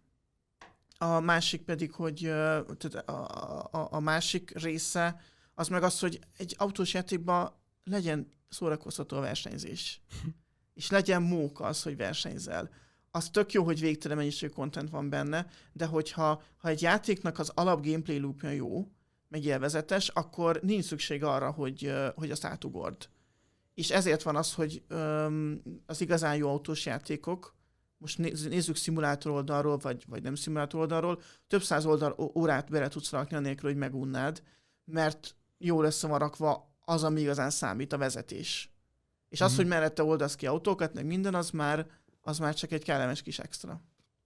A másik pedig, hogy a, a, a másik része, az meg az, hogy egy autós játékban legyen szórakoztató a versenyzés. És legyen móka az, hogy versenyzel. Az tök jó, hogy végtelen mennyiségű content van benne, de hogyha ha egy játéknak az alap gameplay loopja jó, meg élvezetes, akkor nincs szükség arra, hogy, hogy azt átugord. És ezért van az, hogy öm, az igazán jó autós játékok, most nézzük szimulátor oldalról, vagy, vagy nem szimulátor oldalról, több száz oldal órát bele tudsz rakni anélkül, hogy megunnád, mert jól össze van rakva az, ami igazán számít, a vezetés. És az, mm. hogy mellette oldasz ki autókat, meg minden, az már az már csak egy kellemes kis extra.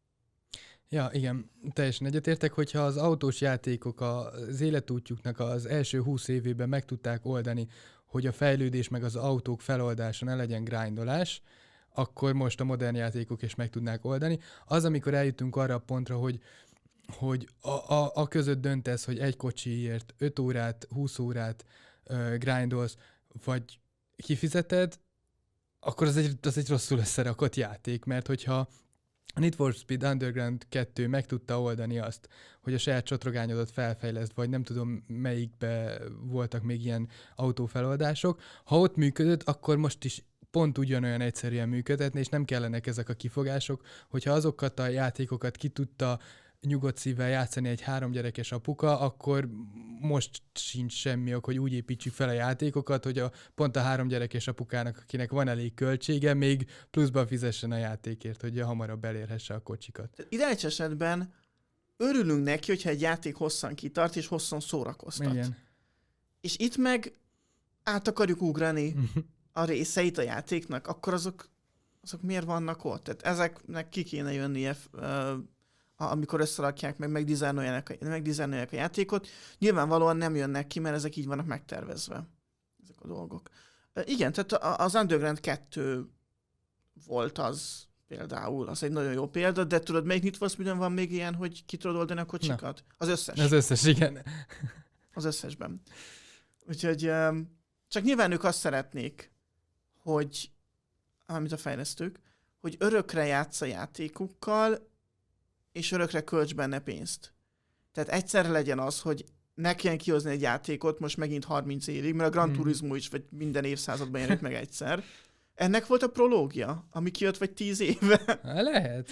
Ja, igen, teljesen egyetértek, hogyha az autós játékok az életútjuknak az első húsz évében meg tudták oldani, hogy a fejlődés meg az autók feloldása ne legyen grindolás, akkor most a modern játékok is meg tudnák oldani. Az, amikor eljutunk arra a pontra, hogy, hogy a, a, a között döntesz, hogy egy kocsiért öt órát, húsz órát uh, grindolsz, vagy kifizeted, akkor az egy, az egy rosszul összerakott játék, mert hogyha a Need for Speed Underground kettő meg tudta oldani azt, hogy a saját csotrogányodat felfejleszt, vagy nem tudom melyikbe voltak még ilyen autófeloldások, ha ott működött, akkor most is pont ugyanolyan egyszerűen működhetne, és nem kellenek ezek a kifogások, hogyha azokat a játékokat ki tudta nyugodt szívvel játszani egy három gyerekes apuka, akkor most sincs semmi ok, hogy úgy építsük fel a játékokat, hogy a, pont a három gyerekes apukának, akinek van elég költsége, még pluszban fizessen a játékért, hogy hamarabb elérhesse a kocsikat. Ideális esetben örülünk neki, hogyha egy játék hosszan kitart, és hosszan szórakoztat. Igen. És itt meg át akarjuk ugrani a részeit a játéknak, akkor azok azok miért vannak ott? Tehát ezeknek ki kéne jönnie, amikor összerakják, meg megdizájnolják a, megdizájnolják a játékot. Nyilvánvalóan nem jönnek ki, mert ezek így vannak megtervezve. Ezek a dolgok. Igen, tehát az Underground kettő volt az például, az egy nagyon jó példa, de tudod, melyik Need for Speed-en van még ilyen, hogy ki tudod oldani a kocsikat? Na. Az összes. Az összes, igen. Az összesben. Úgyhogy csak nyilván ők azt szeretnék, hogy, amit a fejlesztők, hogy örökre játsz a játékukkal, és örökre költs benne pénzt. Tehát egyszerre legyen az, hogy ne kelljen kihozni egy játékot most megint harminc évig, mert a Gran Turismo is vagy minden évszázadban jelenik meg egyszer. Ennek volt a prológia, ami kijött vagy tíz éve. Lehet.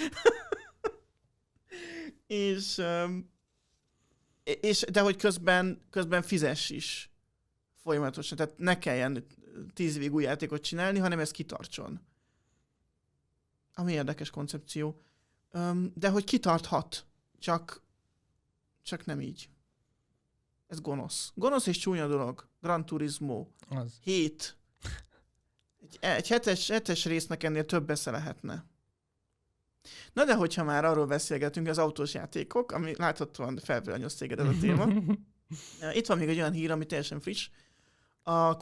és, és, de hogy közben, közben fizess is folyamatosan. Tehát ne kelljen tíz évig új játékot csinálni, hanem ez kitartson. Ami érdekes koncepció. De hogy kitarthat, csak, csak nem így. Ez gonosz. Gonosz és csúnya dolog. Gran Turismo. Az. Hét. Egy, egy hetes, hetes résznek ennél több esze lehetne. Na de hogyha már arról beszélgetünk, az autós játékok, ami láthatóan felvillanyoz téged ez a téma. Itt van még egy olyan hír, ami teljesen friss. A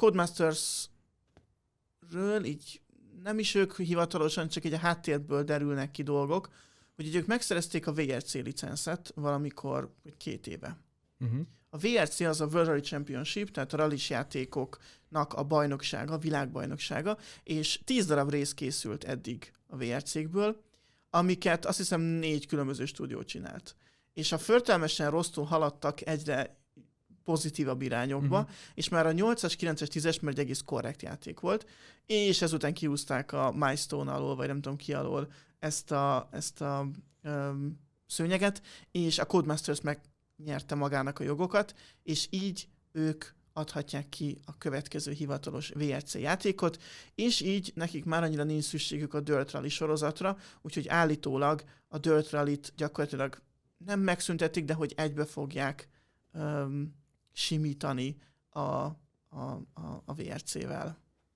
Codemasters-ről így nem is ők hivatalosan, csak így a háttérből derülnek ki dolgok, hogy ők megszerezték a vé er cé licenszet valamikor két éve. Uh-huh. A vé er cé az a World Rally Championship, tehát a rallis játékoknak a bajnoksága, a világbajnoksága, és tíz darab rész készült eddig a vé er cékből, amiket azt hiszem négy különböző stúdió csinált. És a förtelmesen rosszul haladtak egyre pozitívabb irányokba, uh-huh. és már a nyolcas, kilences, tízes már egy egész korrekt játék volt, és ezután kihúzták a Milestone alól, vagy nem tudom ki alól ezt a, ezt a um, szőnyeget, és a Codemasters megnyerte magának a jogokat, és így ők adhatják ki a következő hivatalos vé er cé játékot, és így nekik már annyira nincs szükségük a Dirt Rally sorozatra, úgyhogy állítólag a Dirt Rally-t gyakorlatilag nem megszüntetik, de hogy egybe fogják um, simítani a, a, a, a vé er cével.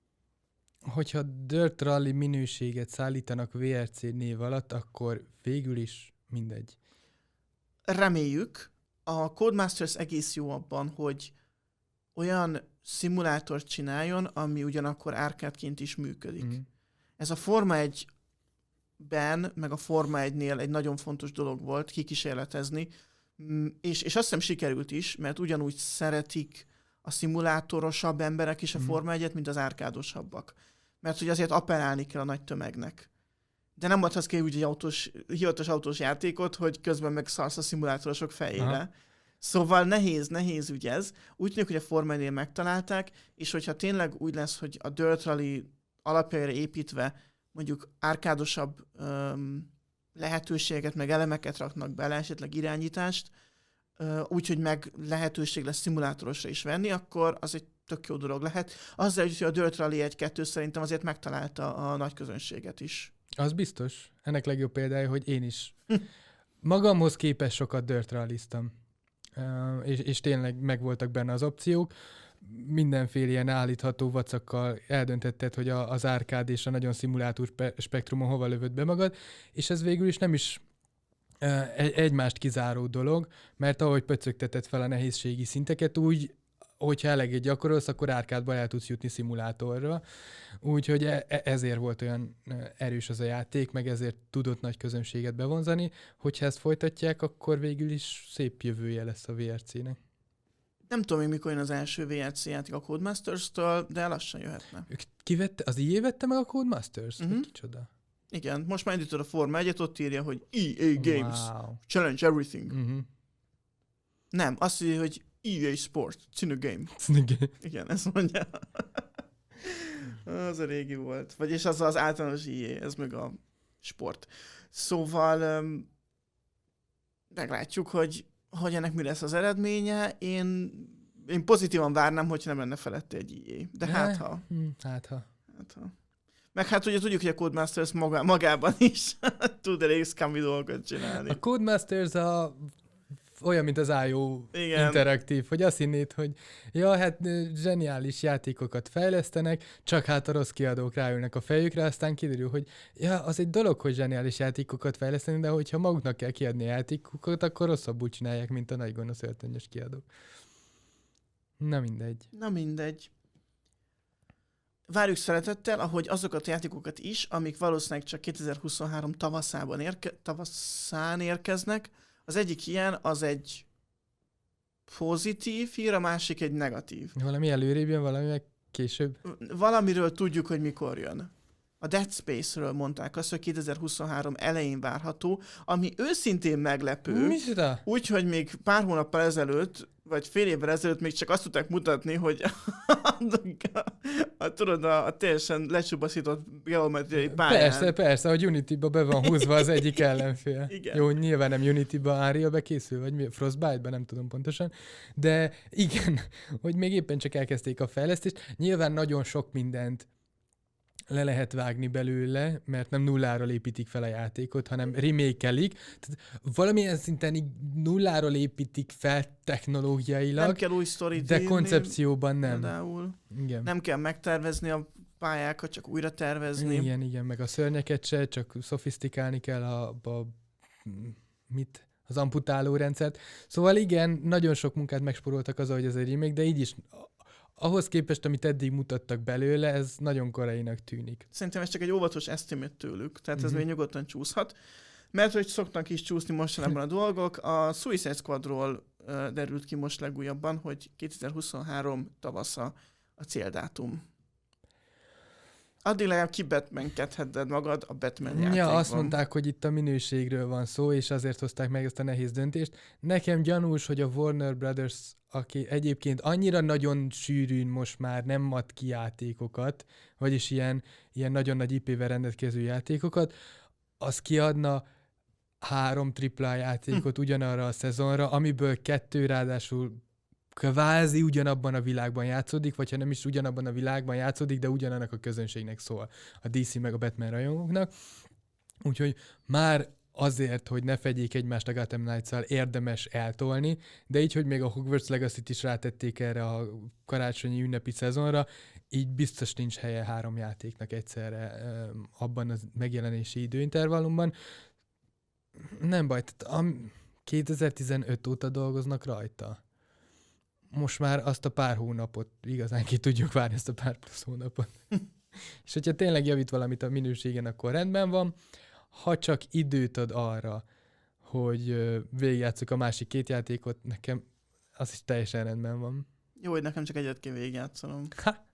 Hogyha Dirt Rally minőséget szállítanak vé er cé név alatt, akkor végül is mindegy. Reméljük. A Codemasters egész jó abban, hogy olyan szimulátort csináljon, ami ugyanakkor árkádként is működik. Mm. Ez a Forma egyben, meg a Forma egynél egy nagyon fontos dolog volt kikísérletezni, és, és azt hiszem sikerült is, mert ugyanúgy szeretik a szimulátorosabb emberek is a mm. Forma egyet, mint az árkádosabbak. Mert hogy azért appellálni kell a nagy tömegnek. De nem adhatsz ki úgy egy autós, hivatalos autós játékot, hogy közben meg szarsz a szimulátorosok fejére. Aha. Szóval nehéz, nehéz ügy ez. Úgy tűnik, hogy a Forma egynél megtalálták, és hogyha tényleg úgy lesz, hogy a Dirt Rally alapjaira építve mondjuk árkádosabb öm, lehetőséget, meg elemeket raknak bele, esetleg irányítást, úgyhogy meg lehetőség lesz szimulátorosra is venni, akkor az egy tök jó dolog lehet. Azzal, hogy a Dirt Rally egy kettő szerintem azért megtalálta a nagy közönséget is. Az biztos. Ennek legjobb példája, hogy én is magamhoz képest sokat Dirt Rally-ztam. Uh, és, és tényleg megvoltak benne az opciók. Mindenféle ilyen állítható vacakkal eldöntetted, hogy a, az árkád és a nagyon szimulátor spektrumon hova lövöd be magad, és ez végül is nem is uh, egy, egymást kizáró dolog, mert ahogy pöcögteted fel a nehézségi szinteket, úgy, hogyha eleget gyakorolsz, akkor árkádba el tudsz jutni szimulátorra. Úgyhogy e- ezért volt olyan erős az a játék, meg ezért tudott nagy közönséget bevonzani. Hogyha ezt folytatják, akkor végül is szép jövője lesz a vé er cének. Nem tudom még mikor jön az első vé er cé játék a Codemasters-től, de lassan jöhetne. Ők kivette, az í á vette meg a Codemasters? Uh-huh. Kicsoda? Igen, most már indítod a Forma egyet, ott írja, hogy é á Games, wow. Challenge everything. Uh-huh. Nem, azt írja, hogy é á Sport, it's in a game. It's in a game. Igen, ezt mondja. Az a régi volt. Vagyis az az általános í á, ez meg a sport. Szóval um, meglátjuk, hogy, hogy ennek mi lesz az eredménye. Én, én pozitívan várnám, hogy nem lenne felette egy í á. De hát ha. Hát ha. Hát ha. Meg hát ugye tudjuk, hogy a Codemasters maga, magában is tud elég scummy dolgokat csinálni. A Codemasters a olyan, mint az i o Igen. interaktív, hogy azt hinnéd, hogy ja, hát zseniális játékokat fejlesztenek, csak hát a rossz kiadók ráülnek a fejükre, aztán kiderül, hogy ja, az egy dolog, hogy zseniális játékokat fejleszteni, de hogyha maguknak kell kiadni a játékokat, akkor rosszabbul csinálják, mint a nagy gonosz öltönyös kiadók. Na mindegy. Na mindegy. Várjuk szeretettel, ahogy azokat a játékokat is, amik valószínűleg csak kétezer-huszonhárom tavaszában érke- tavaszán érkeznek. Az egyik ilyen, az egy pozitív hír, a másik egy negatív. Valami előrébb jön, valami meg később? Valamiről tudjuk, hogy mikor jön. A Dead Space-ről mondták azt, hogy kétezer-huszonhárom elején várható, ami őszintén meglepő. Micsoda? Úgyhogy még pár hónappal ezelőtt, vagy fél évvel ezelőtt még csak azt tudták mutatni, hogy a, a, tudod, a, a teljesen lecsubaszított geometriai pályán. Persze, persze, hogy Unity-ba be van húzva az egyik ellenfél. Igen. Jó, nyilván nem Unity-ba, Unreal-be készül, vagy mi, Frostbite-ba, nem tudom pontosan. De igen, hogy még éppen csak elkezdték a fejlesztést. Nyilván nagyon sok mindent le lehet vágni belőle, mert nem nulláról építik fel a játékot, hanem remake-elik. Tehát valamilyen szinten így nulláról építik fel technológiailag, Nem kell új sztorit de írni, koncepcióban nem. Például. Igen. Nem kell megtervezni a pályákat, csak újra tervezni. Igen, igen, meg a szörnyeket se, csak szofisztikálni kell a, a mit? Az amputáló rendszert. Szóval igen, nagyon sok munkát megspóroltak azzal, hogy ez egy remake, de így is ahhoz képest, amit eddig mutattak belőle, ez nagyon korainak tűnik. Szerintem ez csak egy óvatos estimate tőlük, tehát ez Mhm. még nyugodtan csúszhat. Mert hogy szoktak is csúszni mostanában a dolgok, a Suicide Squadról uh, derült ki most legújabban, hogy kétezer-huszonhárom tavasza a céldátum. Addig legalább kibatmankedheted magad a Batman játékban. Ja, azt mondták, hogy itt a minőségről van szó, és azért hozták meg ezt a nehéz döntést. Nekem gyanús, hogy a Warner Brothers, aki egyébként annyira nagyon sűrűn most már nem ad ki játékokat, vagyis ilyen, ilyen nagyon nagy i pé-vel rendelkező játékokat, az kiadna három tripla játékot hm. ugyanarra a szezonra, amiből kettő ráadásul kvázi ugyanabban a világban játszódik, vagy ha nem is ugyanabban a világban játszódik, de ugyanannak a közönségnek szól, a dé cé meg a Batman rajongóknak. Úgyhogy már azért, hogy ne fedjék egymást a Gotham Knights-szal, érdemes eltolni, de így, hogy még a Hogwarts Legacy-t is rátették erre a karácsonyi ünnepi szezonra, így biztos nincs helye három játéknak egyszerre abban a megjelenési időintervallumban. Nem baj, tehát a kétezer-tizenöt óta dolgoznak rajta. Most már azt a pár hónapot igazán ki tudjuk várni, ezt a pár plusz hónapot. És hogyha tényleg javít valamit a minőségen, akkor rendben van. Ha csak időt ad arra, hogy végigjátszuk a másik két játékot, nekem az is teljesen rendben van. Jó, hogy nekem csak egyet kell végigjátszanom.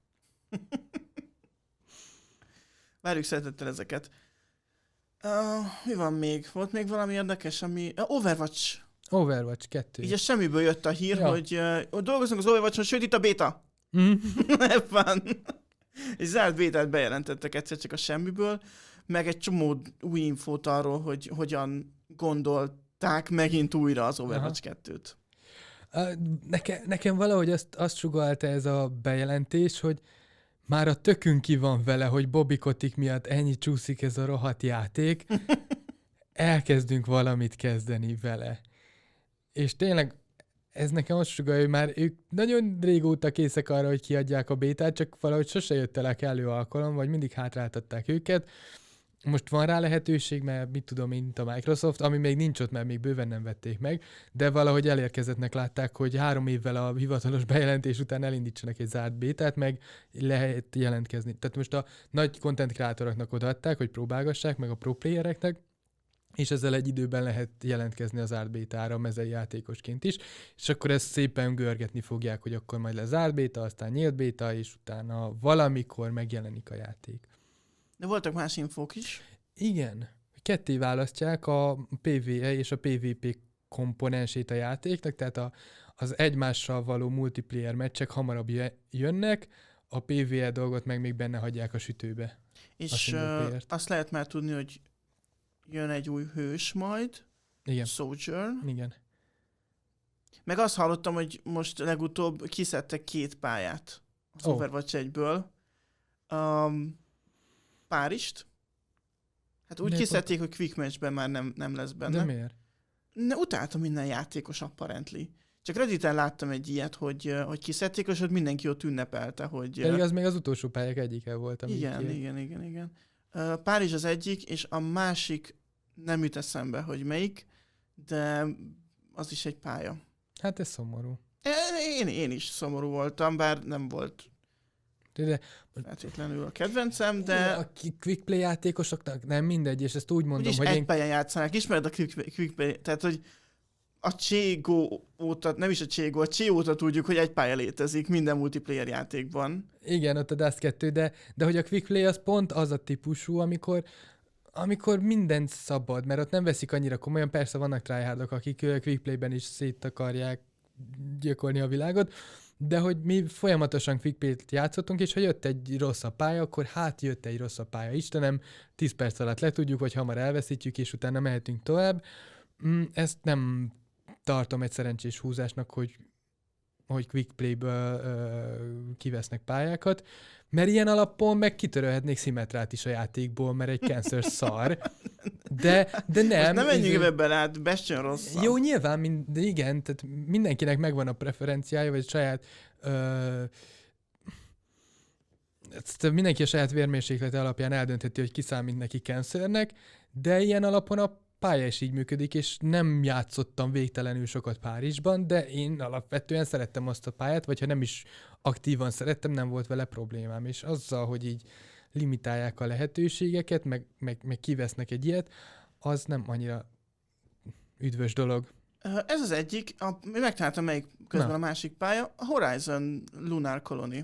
Várjuk szeretettel ezeket. Uh, mi van még? Volt még valami érdekes, ami... Uh, Overwatch. Overwatch kettő. Így a semmiből jött a hír, ja. hogy uh, dolgozunk az Overwatch-on, sőt itt a béta. Mm. Van. És zárt bétát bejelentettek egyszer csak a semmiből, meg egy csomó új infót arról, hogy hogyan gondolták megint újra az Overwatch Aha. kettőt. Uh, neke, nekem valahogy azt, azt sugallta ez a bejelentés, hogy már a tökünk ki van vele, hogy Bobby Kotick miatt ennyi csúszik ez a rohadt játék. Elkezdünk valamit kezdeni vele. És tényleg ez nekem azt sugallja, hogy már ők nagyon régóta készek arra, hogy kiadják a bétát, csak valahogy sose jött el a kellő alkalom, vagy mindig hátráltatták őket. Most van rá lehetőség, mert mit tudom én, mint a Microsoft, ami még nincs ott, mert még bőven nem vették meg, de valahogy elérkezettnek látták, hogy három évvel a hivatalos bejelentés után elindítsanak egy zárt bétát, meg lehet jelentkezni. Tehát most a nagy content kreatoroknak odaadták, hogy próbálgassák, meg a pro playereknek, és ezzel egy időben lehet jelentkezni az zárt bétára mezei játékosként is, és akkor ezt szépen görgetni fogják, hogy akkor majd lesz zárt béta, aztán nyílt béta, és utána valamikor megjelenik a játék. De voltak más infók is. Igen. Ketté választják a pé vé e és a pé vé pé komponensét a játéknak, tehát a, az egymással való multiplayer meccsek hamarabb jönnek, a pé vé e dolgot meg még benne hagyják a sütőbe. És uh, azt lehet már tudni, hogy jön egy új hős majd. Igen. Sojourn. Igen. Meg azt hallottam, hogy most legutóbb kiszedtek két pályát az oh. Overwatch egyből. Um, Párizst. Hát úgy de kiszedték, pont... hogy Quick Matchben már nem, nem lesz benne. De miért? Ne, utáltam minden játékos apparently. Csak Redditen láttam egy ilyet, hogy, hogy kiszedték, és ott mindenki ott ünnepelte, hogy... De igaz, még az utolsó pályák egyike volt. Igen, igen, igen, igen, igen. Párizs az egyik, és a másik nem jut eszembe, hogy melyik, de az is egy pálya. Hát ez szomorú. Én, én is szomorú voltam, bár nem volt de, feltétlenül a kedvencem, de... A quick play játékosoknak nem mindegy, és ezt úgy mondom, Úgyis hogy egy én... pályan játszanak. Ismered a quick, quick play, tehát hogy a Cségó óta, nem is a Cségó, a Csé óta tudjuk, hogy egy pálya létezik minden multiplayer játékban. Igen, ott a Dust kettő, de, de hogy a quick play az pont az a típusú, amikor amikor mindent szabad, mert ott nem veszik annyira komolyan, persze vannak tryhardok, akik quick playben is szét akarják gyilkolni a világot, de hogy mi folyamatosan quick play-t játszottunk, és ha jött egy rosszabb pálya, akkor hát jött egy rosszabb pálya. Istenem, tíz perc alatt letudjuk, vagy hamar elveszítjük, és utána mehetünk tovább. Ezt nem tartom egy szerencsés húzásnak, hogy, hogy quick play-ből uh, kivesznek pályákat, mert ilyen alapon meg kitörölhetnék Symmetrát is a játékból, mert egy cancer szar. De, de nem. Most nem menjünk ebbe bele, hát Bastion rosszabb. Jó, nyilván, mind, de igen, tehát mindenkinek megvan a preferenciája, vagy saját... Uh, mindenki a saját vérmérséklete alapján eldöntheti, hogy ki számít neki cancernek, de ilyen alapon a pálya is így működik, és nem játszottam végtelenül sokat Párizsban, de én alapvetően szerettem azt a pályát, vagy ha nem is aktívan szerettem, nem volt vele problémám, és azzal, hogy így limitálják a lehetőségeket, meg, meg, meg kivesznek egy ilyet, az nem annyira üdvös dolog. Ez az egyik, a, megtaláltam melyik közben Na. a másik pálya, a Horizon Lunar Colony.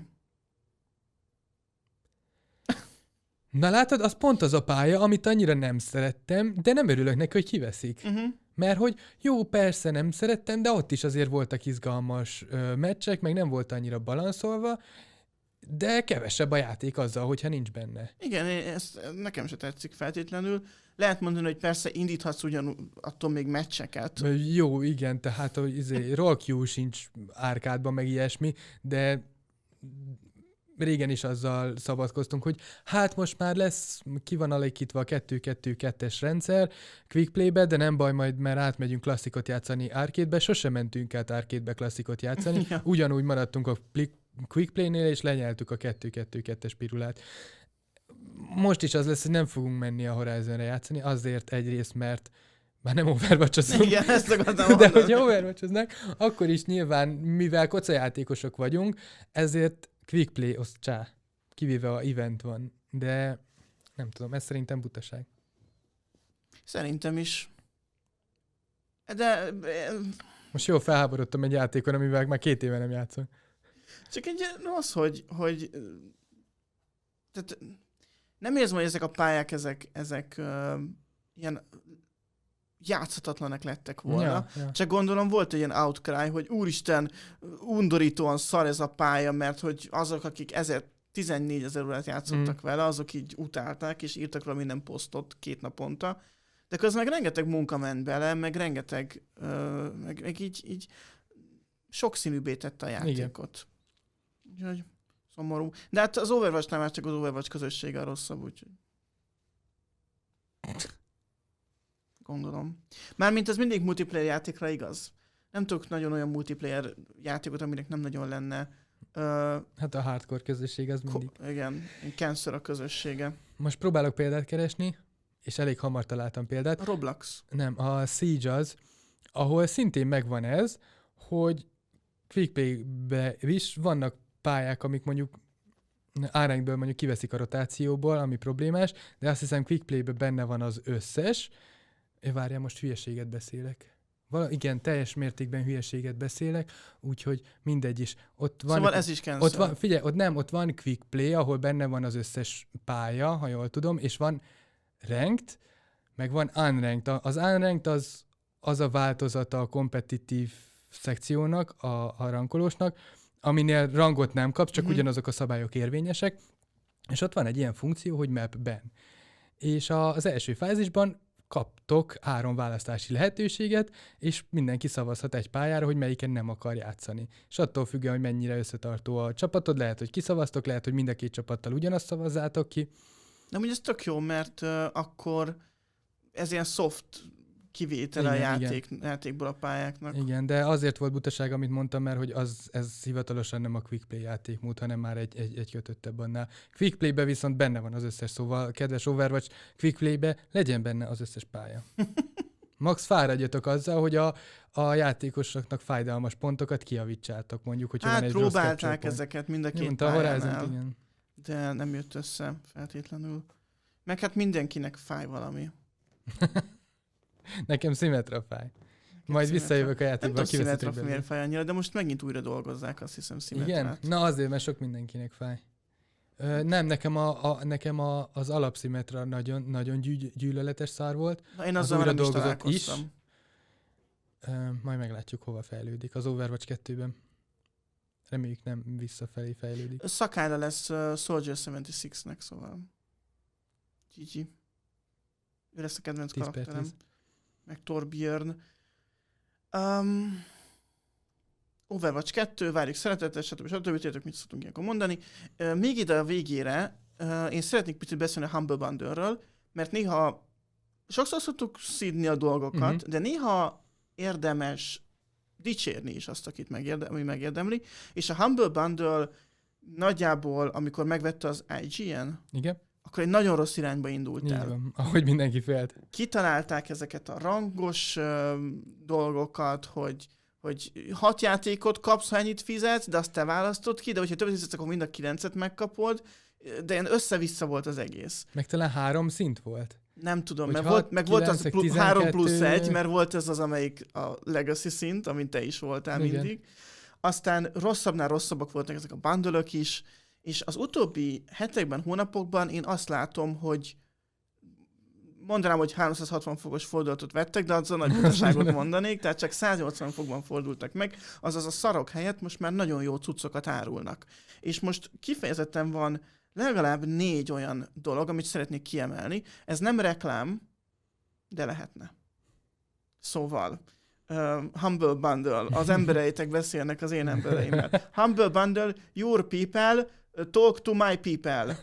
Na látod, az pont az a pálya, amit annyira nem szerettem, de nem örülök neki, hogy kiveszik. Uh-huh. Mert hogy jó, persze nem szerettem, de ott is azért voltak izgalmas ö, meccsek, meg nem volt annyira balanszolva, de kevesebb a játék azzal, hogyha nincs benne. Igen, ezt nekem se tetszik feltétlenül. Lehet mondani, hogy persze indíthatsz ugyan attól még meccseket. Jó, igen, tehát hogy izé, Roll Q sincs árkádban, meg ilyesmi, de régen is azzal szabadkoztunk, hogy hát most már lesz, ki van alakítva a kettő kettő kettes rendszer quick play-be, de nem baj, majd mert átmegyünk klasszikot játszani arcade-be, sosem mentünk át arcade-be klasszikot játszani, ja. Ugyanúgy maradtunk a quick play-nél, és lenyeltük a kettő kettő kettes pirulát. Most is az lesz, hogy nem fogunk menni a Horizonre játszani, azért egyrészt, mert már nem Overwatch-ozunk. Igen, ezt akartam de hogyha Overwatch-oznak, akkor is nyilván, mivel kocajátékosok vagyunk, ezért quick play, osztsá, kivéve a event van, de nem tudom, ez szerintem butaság. Szerintem is. De... Most jól felháborodtam egy játékon, amivel már két éve nem játszom. Csak egy az, hogy, hogy tehát nem érzem, hogy ezek a pályák, ezek, ezek uh, ilyen játszhatatlanak lettek volna. Ja, ja. Csak gondolom volt egy ilyen outcry, hogy úristen, undorítóan szar ez a pálya, mert hogy azok, akik ezer, tizennégy órát játszottak mm. vele, azok így utálták, és írtak róla minden posztot két naponta. De közben meg rengeteg munka ment bele, meg rengeteg, uh, meg, meg így, így sokszínűbbé tette a játékot. Igen. Úgyhogy szomorú. De hát az Overwatch-nál már csak az Overwatch közössége a rosszabb, úgyhogy... Gondolom. Mármint ez mindig multiplayer játékra igaz. Nem tudok nagyon olyan multiplayer játékot, aminek nem nagyon lenne. Uh, hát a hardcore közösség az mindig. Ko- igen, cancer a közössége. Most próbálok példát keresni, és elég hamar találtam példát. A Roblox. Nem, a Siege az, ahol szintén megvan ez, hogy quick play-be is vannak pályák, amik mondjuk árankből mondjuk kiveszik a rotációból, ami problémás, de azt hiszem quick play-be benne van az összes. É, várjál, most hülyeséget beszélek. Val- igen, teljes mértékben hülyeséget beszélek, úgyhogy mindegy is. Ott van, szóval ez is cancel. Ott van, figyelj, ott nem, ott van quick play, ahol benne van az összes pálya, ha jól tudom, és van ranked, meg van unranked. Az unranked az, az a változata a kompetitív szekciónak, a, a rankolósnak, aminél rangot nem kap, csak mm-hmm. ugyanazok a szabályok érvényesek, és ott van egy ilyen funkció, hogy map-ben. És a, az első fázisban kaptok három választási lehetőséget, és mindenki szavazhat egy pályára, hogy melyiken nem akar játszani. És attól függően, hogy mennyire összetartó a csapatod, lehet, hogy kiszavaztok, lehet, hogy mind a két csapattal ugyanazt szavazzátok ki. De ugye ez tök jó, mert uh, akkor ez ilyen soft kivétele igen, a játék, játékból a pályáknak. Igen, de azért volt butaság, amit mondtam, mert hogy az, ez hivatalosan nem a Quick Play játékmód, hanem már egy, egy, egy kötöttebb annál. Quick Play-be viszont benne van az összes, szóval kedves Overwatch, Quick Play-be legyen benne az összes pálya. Max fáradjatok azzal, hogy a, a játékosoknak fájdalmas pontokat kijavítsátok, mondjuk, hogyha hát van egy próbálták ezeket mind a két Mint a Horizon, igen. De nem jött össze feltétlenül. Meg hát mindenkinek fáj valami. Nekem Symmetra fáj. Nekem Majd Symmetra. Visszajövök a játékba. Nem tudom, Symmetra miért fáj annyira, de most megint újra dolgozzák, azt hiszem, Symmetrát. Igen? Na azért, mert sok mindenkinek fáj. Ö, nem, nekem, a, a, nekem a, az alap Symmetra nagyon, nagyon gyű, gyűlöletes szár volt. Na, én azzal újra dolgozott is. Ö, majd meglátjuk, hova fejlődik. Az Overwatch kettőben. Reméljük nem visszafelé fejlődik. Szakára lesz uh, Soldier hetvenhatnak, szóval. gé gé. Ő lesz a kedvenc karakterem. Meg Torbjörn. Um, Overwatch kettő, várjuk szeretettel, stb. stb. Tudjátok, mit szoktunk ilyenkor mondani. Uh, még ide a végére uh, én szeretnék picit beszélni a Humble Bundle-ről, mert néha sokszor szoktuk szídni a dolgokat, uh-huh. de néha érdemes dicsérni is azt, akit megérdem, ami megérdemli. És a Humble Bundle nagyjából, amikor megvette az I G N, igen, akkor egy nagyon rossz irányba indult így el. Van, ahogy mindenki félt. Kitalálták ezeket a rangos uh, dolgokat, hogy, hogy hat játékot kapsz, ha ennyit fizetsz, de azt te választod ki, de hogyha többet fizetsz, akkor mind a kilencet megkapod, de ilyen össze-vissza volt az egész. Meg talán három szint volt. Nem tudom, mert volt, meg volt az plusz, három plusz egy, mert volt ez az, amelyik a Legacy szint, amint te is voltál igen. mindig. Aztán rosszabbnál rosszabbak voltak ezek a bundle-ök is, és az utóbbi hetekben, hónapokban én azt látom, hogy mondanám, hogy háromszázhatvan fokos fordulatot vettek, de az a nagy butaságot mondanék, tehát csak száznyolcvan fokban fordultak meg, azaz a szarok helyett most már nagyon jó cuccokat árulnak. És most kifejezetten van legalább négy olyan dolog, amit szeretnék kiemelni. Ez nem reklám, de lehetne. Szóval, uh, Humble Bundle, az embereitek beszélnek az én embereimmel. Humble Bundle, your people, talk to my people.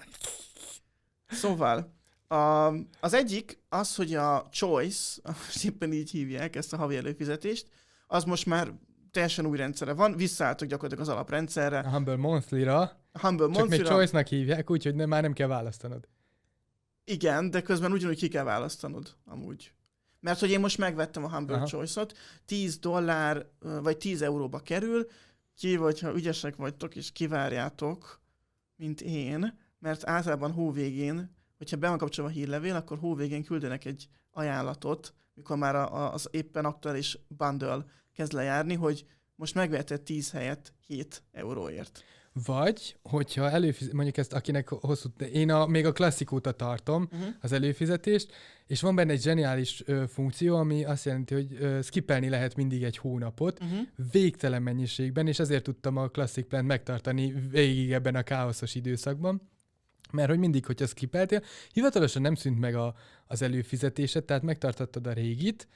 Szóval, a, az egyik az, hogy a Choice, szépen így hívják ezt a havi előfizetést, az most már teljesen új rendszere van, visszaálltak gyakorlatilag az alaprendszerre. A Humble Monthly-ra, Humble csak Monthly-ra. még Choice-nak hívják, úgyhogy nem, már nem kell választanod. Igen, de közben ugyanúgy ki kell választanod, amúgy. Mert hogy én most megvettem a Humble Aha. Choice-ot, tíz dollár, vagy tíz euróba kerül, ki, hogyha ügyesek vagytok és kivárjátok, mint én, mert általában hóvégén, hogyha be van kapcsolva a hírlevél, akkor hóvégén küldenek egy ajánlatot, mikor már a, a, az éppen aktuális bundle kezd lejárni, hogy most megveheted tíz helyet hét euróért. Vagy, hogyha előfizet, mondjuk ezt akinek hosszú, én a, még a klasszik óta tartom uh-huh. az előfizetést, és van benne egy zseniális ö, funkció, ami azt jelenti, hogy ö, skippelni lehet mindig egy hónapot, uh-huh. végtelen mennyiségben, és ezért tudtam a Classic Plan-t megtartani végig ebben a káoszos időszakban. Mert hogy mindig, hogyha skippeltél, hivatalosan nem szűnt meg a, az előfizetésed, tehát megtartottad a régit,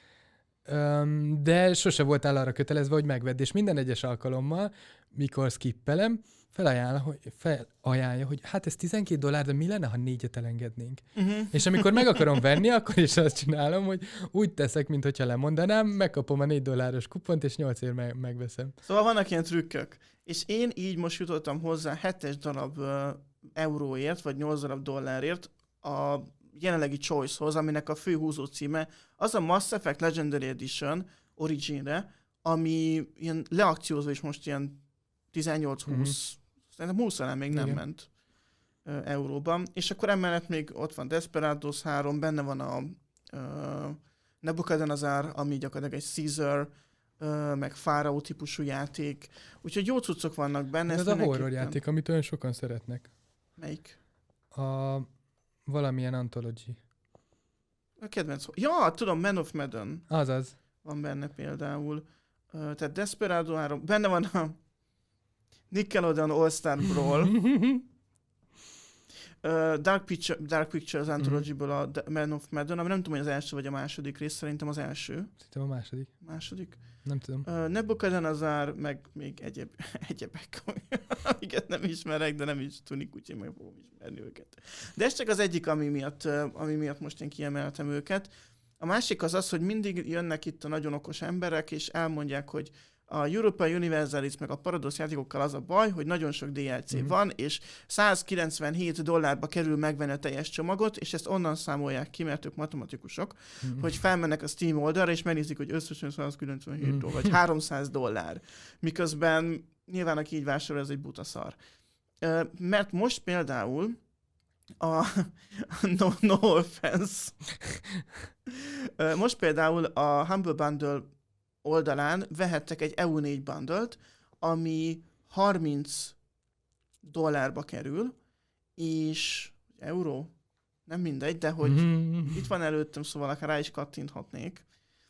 öm, de sose voltál arra kötelezve, hogy megvedd, és minden egyes alkalommal, mikor skippelem, felajánlja, hogy, felajánlja, hogy hát ez tizenkét dollár, de mi lenne, ha négyet elengednénk? Uh-huh. És amikor meg akarom venni, akkor is azt csinálom, hogy úgy teszek, mintha lemondanám, megkapom a négy dolláros kupont, és nyolcért meg- megveszem. Szóval vannak ilyen trükkök. És én így most jutottam hozzá hetes darab uh, euróért, vagy nyolc darab dollárért a jelenlegi Choice-hoz, aminek a fő húzó címe az a Mass Effect Legendary Edition Origin-re, ami ilyen leakciózva is most ilyen tizennyolc húsz, mm-hmm. szerintem húsz talán még nem Igen. ment uh, euróban. És akkor emellett még ott van Desperados három, benne van a uh, Nebuchadnezzar, ami gyakorlatilag egy Caesar, uh, meg Pharaoh típusú játék. Úgyhogy jó cuccok vannak benne. Ez a horror játék, amit olyan sokan szeretnek. Melyik? A valamilyen anthology. A kedvenc. Ja, tudom, Man of Medan. Azaz. Van benne például. Uh, tehát Desperado három. Benne van a Nickelodeon All-Star Brawl. uh, Dark, Picture, Dark Pictures Anthology-ból a Man of Medan, ami nem tudom, hogy az első vagy a második rész, szerintem az első. Szerintem a második. Második. Nem tudom. Uh, Nebuchadnezzar, meg még egyéb, egyebek, amiket nem ismerek, de nem is tűnik, úgyhogy meg fogom ismerni őket. De ez csak az egyik, ami miatt, ami miatt most én kiemeltem őket. A másik az az, hogy mindig jönnek itt a nagyon okos emberek, és elmondják, hogy a Europa Universalis meg a Paradox játékokkal az a baj, hogy nagyon sok dé el cé mm-hmm. van, és százkilencvenhét dollárba kerül megvenni a teljes csomagot, és ezt onnan számolják ki, mert ők matematikusok, mm-hmm. hogy felmennek a Steam oldalra, és megnézik, hogy összesen százkilencvenhét mm-hmm. dollár, vagy háromszáz dollár. Miközben nyilván, aki így vásárol, ez egy buta szar. Mert most például a no, no offense. Most például a Humble Bundle oldalán vehettek egy E U négy bundle-t, ami harminc dollárba kerül, és euró, nem mindegy, de hogy mm-hmm. itt van előttem, szóval akár rá is kattinthatnék,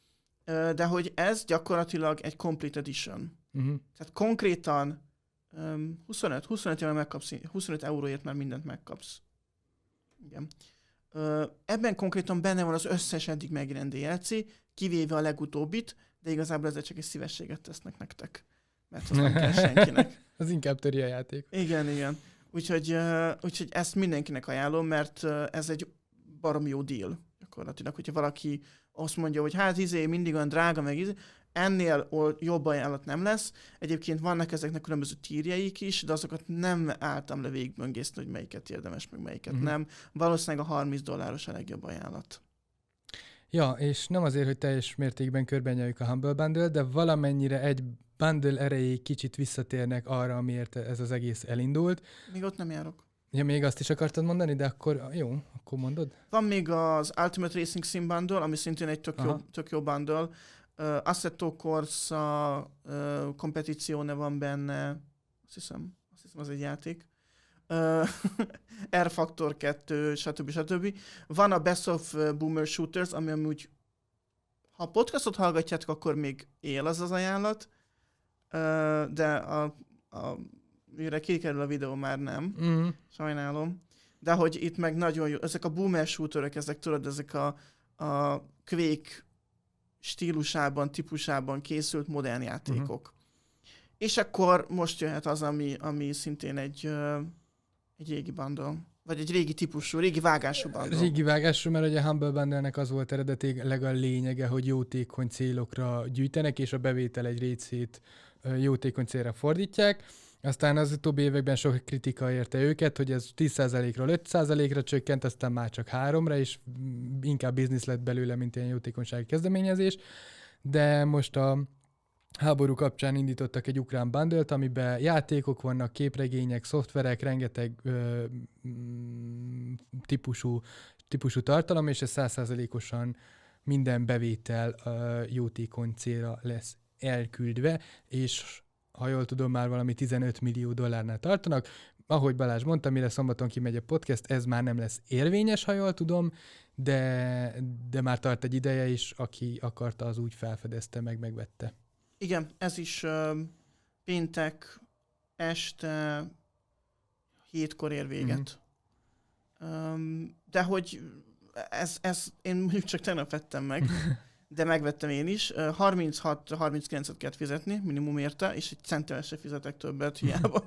de hogy ez gyakorlatilag egy Complete Edition. Mm-hmm. Tehát konkrétan um, huszonöt, huszonöt, megkapsz, huszonöt euróért már mindent megkapsz. Igen. Uh, ebben konkrétan benne van az összes eddig megjelent dé el cé, kivéve a legutóbbit, de igazából ezzel csak egy szívességet tesznek nektek. Mert az nem kell senkinek. Az inkább töri a játék. Igen, igen. Úgyhogy, uh, úgyhogy ezt mindenkinek ajánlom, mert uh, ez egy baromi jó deal gyakorlatilag. Hogyha valaki azt mondja, hogy hát izé, mindig olyan drága, meg izé, ennél jobb ajánlat nem lesz. Egyébként vannak ezeknek különböző tírjeik is, de azokat nem álltam le végigböngészni, hogy melyiket érdemes, meg melyiket mm-hmm. nem. Valószínűleg a harminc dolláros a legjobb ajánlat. Ja, és nem azért, hogy teljes mértékben körbenyelljük a Humble Bundle, de valamennyire egy bundle erejéig kicsit visszatérnek arra, amiért ez az egész elindult. Még ott nem járok. Ja, még azt is akartad mondani, de akkor jó, akkor mondod. Van még az Ultimate Racing Sim Bundle, ami szintén egy tök, jó, tök jó bundle. Uh, Assetto Corsa uh, Competizione van benne, azt hiszem, azt hiszem az egy játék. Uh, R Factor kettő, stb. stb. Van a Best of Boomer Shooters, ami amúgy, ha a podcastot hallgatjátok, akkor még él az az ajánlat, uh, de a, a mire kikerül a videó, már nem. Mm. Sajnálom. De hogy itt meg nagyon jó, ezek a Boomer Shooterek, ezek tudod, ezek a, a Quake stílusában, típusában készült modern játékok. Uh-huh. És akkor most jöhet az, ami, ami szintén egy, uh, egy régi bundle. Vagy egy régi típusú, régi vágású bundle. Régi vágású, mert ugye a Humble Bundle-nek az volt eredetileg a lényege, hogy jótékony célokra gyűjtenek, és a bevétel egy részét jótékony célra fordítják. Aztán az utóbbi években sok kritika érte őket, hogy ez tíz százalékról öt százalékra csökkent, aztán már csak háromra, és inkább biznisz lett belőle, mint ilyen jótékonysági kezdeményezés. De most a háború kapcsán indítottak egy ukrán bundle-t, amiben játékok vannak, képregények, szoftverek, rengeteg ö, m, típusú, típusú tartalom, és ez száz százalékosan minden bevétel ö, jótékony célra lesz elküldve, és ha jól tudom, már valami tizenöt millió dollárnál tartanak. Ahogy Balázs mondta, mire szombaton kimegy a podcast, ez már nem lesz érvényes, ha jól tudom, de, de már tart egy ideje is, aki akarta, az úgy felfedezte, meg megvette. Igen, ez is uh, péntek este hétkor ér véget. Mm-hmm. Um, de hogy ez, ez én mondjuk csak tegnap vettem meg, de megvettem én is. harminchat harminckilencet kellett fizetni, minimum érte, és egy centtel se fizetek többet, hiába,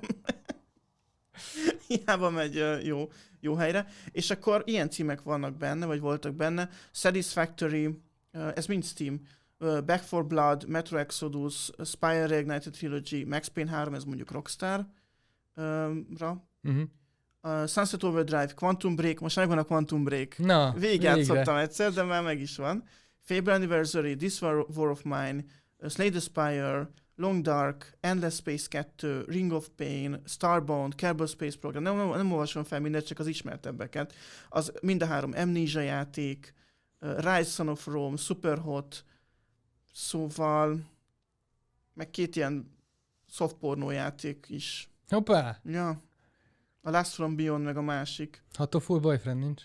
hiába megy jó, jó helyre. És akkor ilyen címek vannak benne, vagy voltak benne. Satisfactory, ez mind Steam, Back four Blood, Metro Exodus, Spyro Reignited Trilogy, Max Payne három, ez mondjuk Rockstar-ra. Uh-huh. Uh, Sunset Overdrive, Quantum Break, most megvan a Quantum Break. Na, végigjátszottam egyszer, de már meg is van. Fable Anniversary, This War, War of Mine, uh, Slay the Spire, Long Dark, Endless Space kettő, Ring of Pain, Starbound, Kerbal Space Program. Nem, nem, nem olvasom fel mindent, csak az ismertebbeket. Az mind a három Amnesia játék, uh, Rise Son of Rome, Superhot, szóval meg két ilyen softpornó játék is. Hoppá! Ja. A Last From Beyond meg a másik. Hatoful Boyfriend nincs?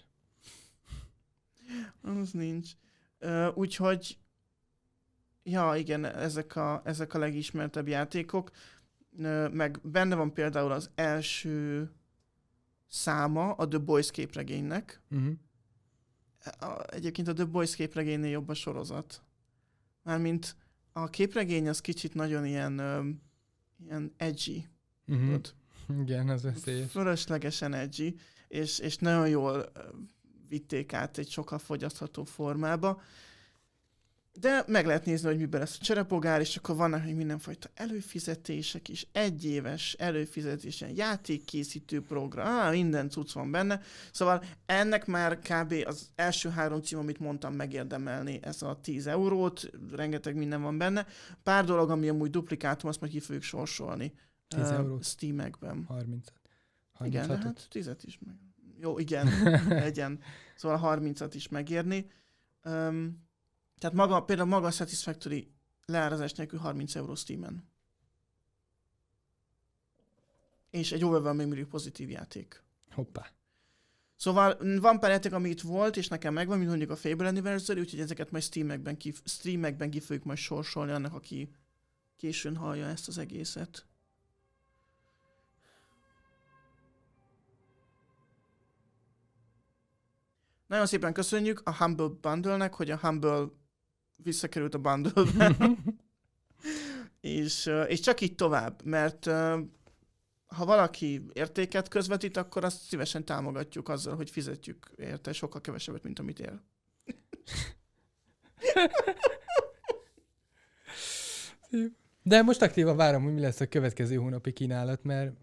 Az nincs. Uh, úgyhogy ja, igen, ezek a, ezek a legismertebb játékok. Uh, meg benne van például az első száma a The Boys képregénynek. Uh-huh. A, egyébként a The Boys képregénynél jobb a sorozat. Mármint a képregény az kicsit nagyon ilyen, um, ilyen edgy. Uh-huh. Tudod? Igen, az veszélyes. Fölöslegesen edgy, és, és nagyon jól vitték át egy sokkal fogyasztható formába. De meg lehet nézni, hogy miben lesz a cserepogár, és akkor vannak hogy mindenfajta előfizetések is, egyéves előfizetés, ilyen játékkészítő program, á, minden cucc van benne. Szóval ennek már kb. Az első három cím, amit mondtam, megérdemelni ez a tíz eurót, rengeteg minden van benne. Pár dolog, ami amúgy duplikátum, azt majd ki fogjuk sorsolni. tíz eurót? Steamekben. harmincat. Igen, de hát tízet is meg. Jó, igen, legyen. Szóval harmincat is megérni. Um, Tehát maga, például maga a Satisfactory leárazás nélkül harminc euró Steamen. És egy overwhelming memory pozitív játék. Hoppá. Szóval van pár játék, ami itt volt, és nekem megvan, mint mondjuk a Fable Anniversary, úgyhogy ezeket majd streamekben ki, streamekben ki fogjuk majd sorsolni annak, aki későn hallja ezt az egészet. Nagyon szépen köszönjük a Humble Bundle-nek, hogy a Humble visszakerült a bundle-be. és, és csak így tovább, mert ha valaki értéket közvetít, akkor azt szívesen támogatjuk azzal, hogy fizetjük érte sokkal kevesebbet, mint amit ér. De most aktívan várom, hogy mi lesz a következő hónapi kínálat, mert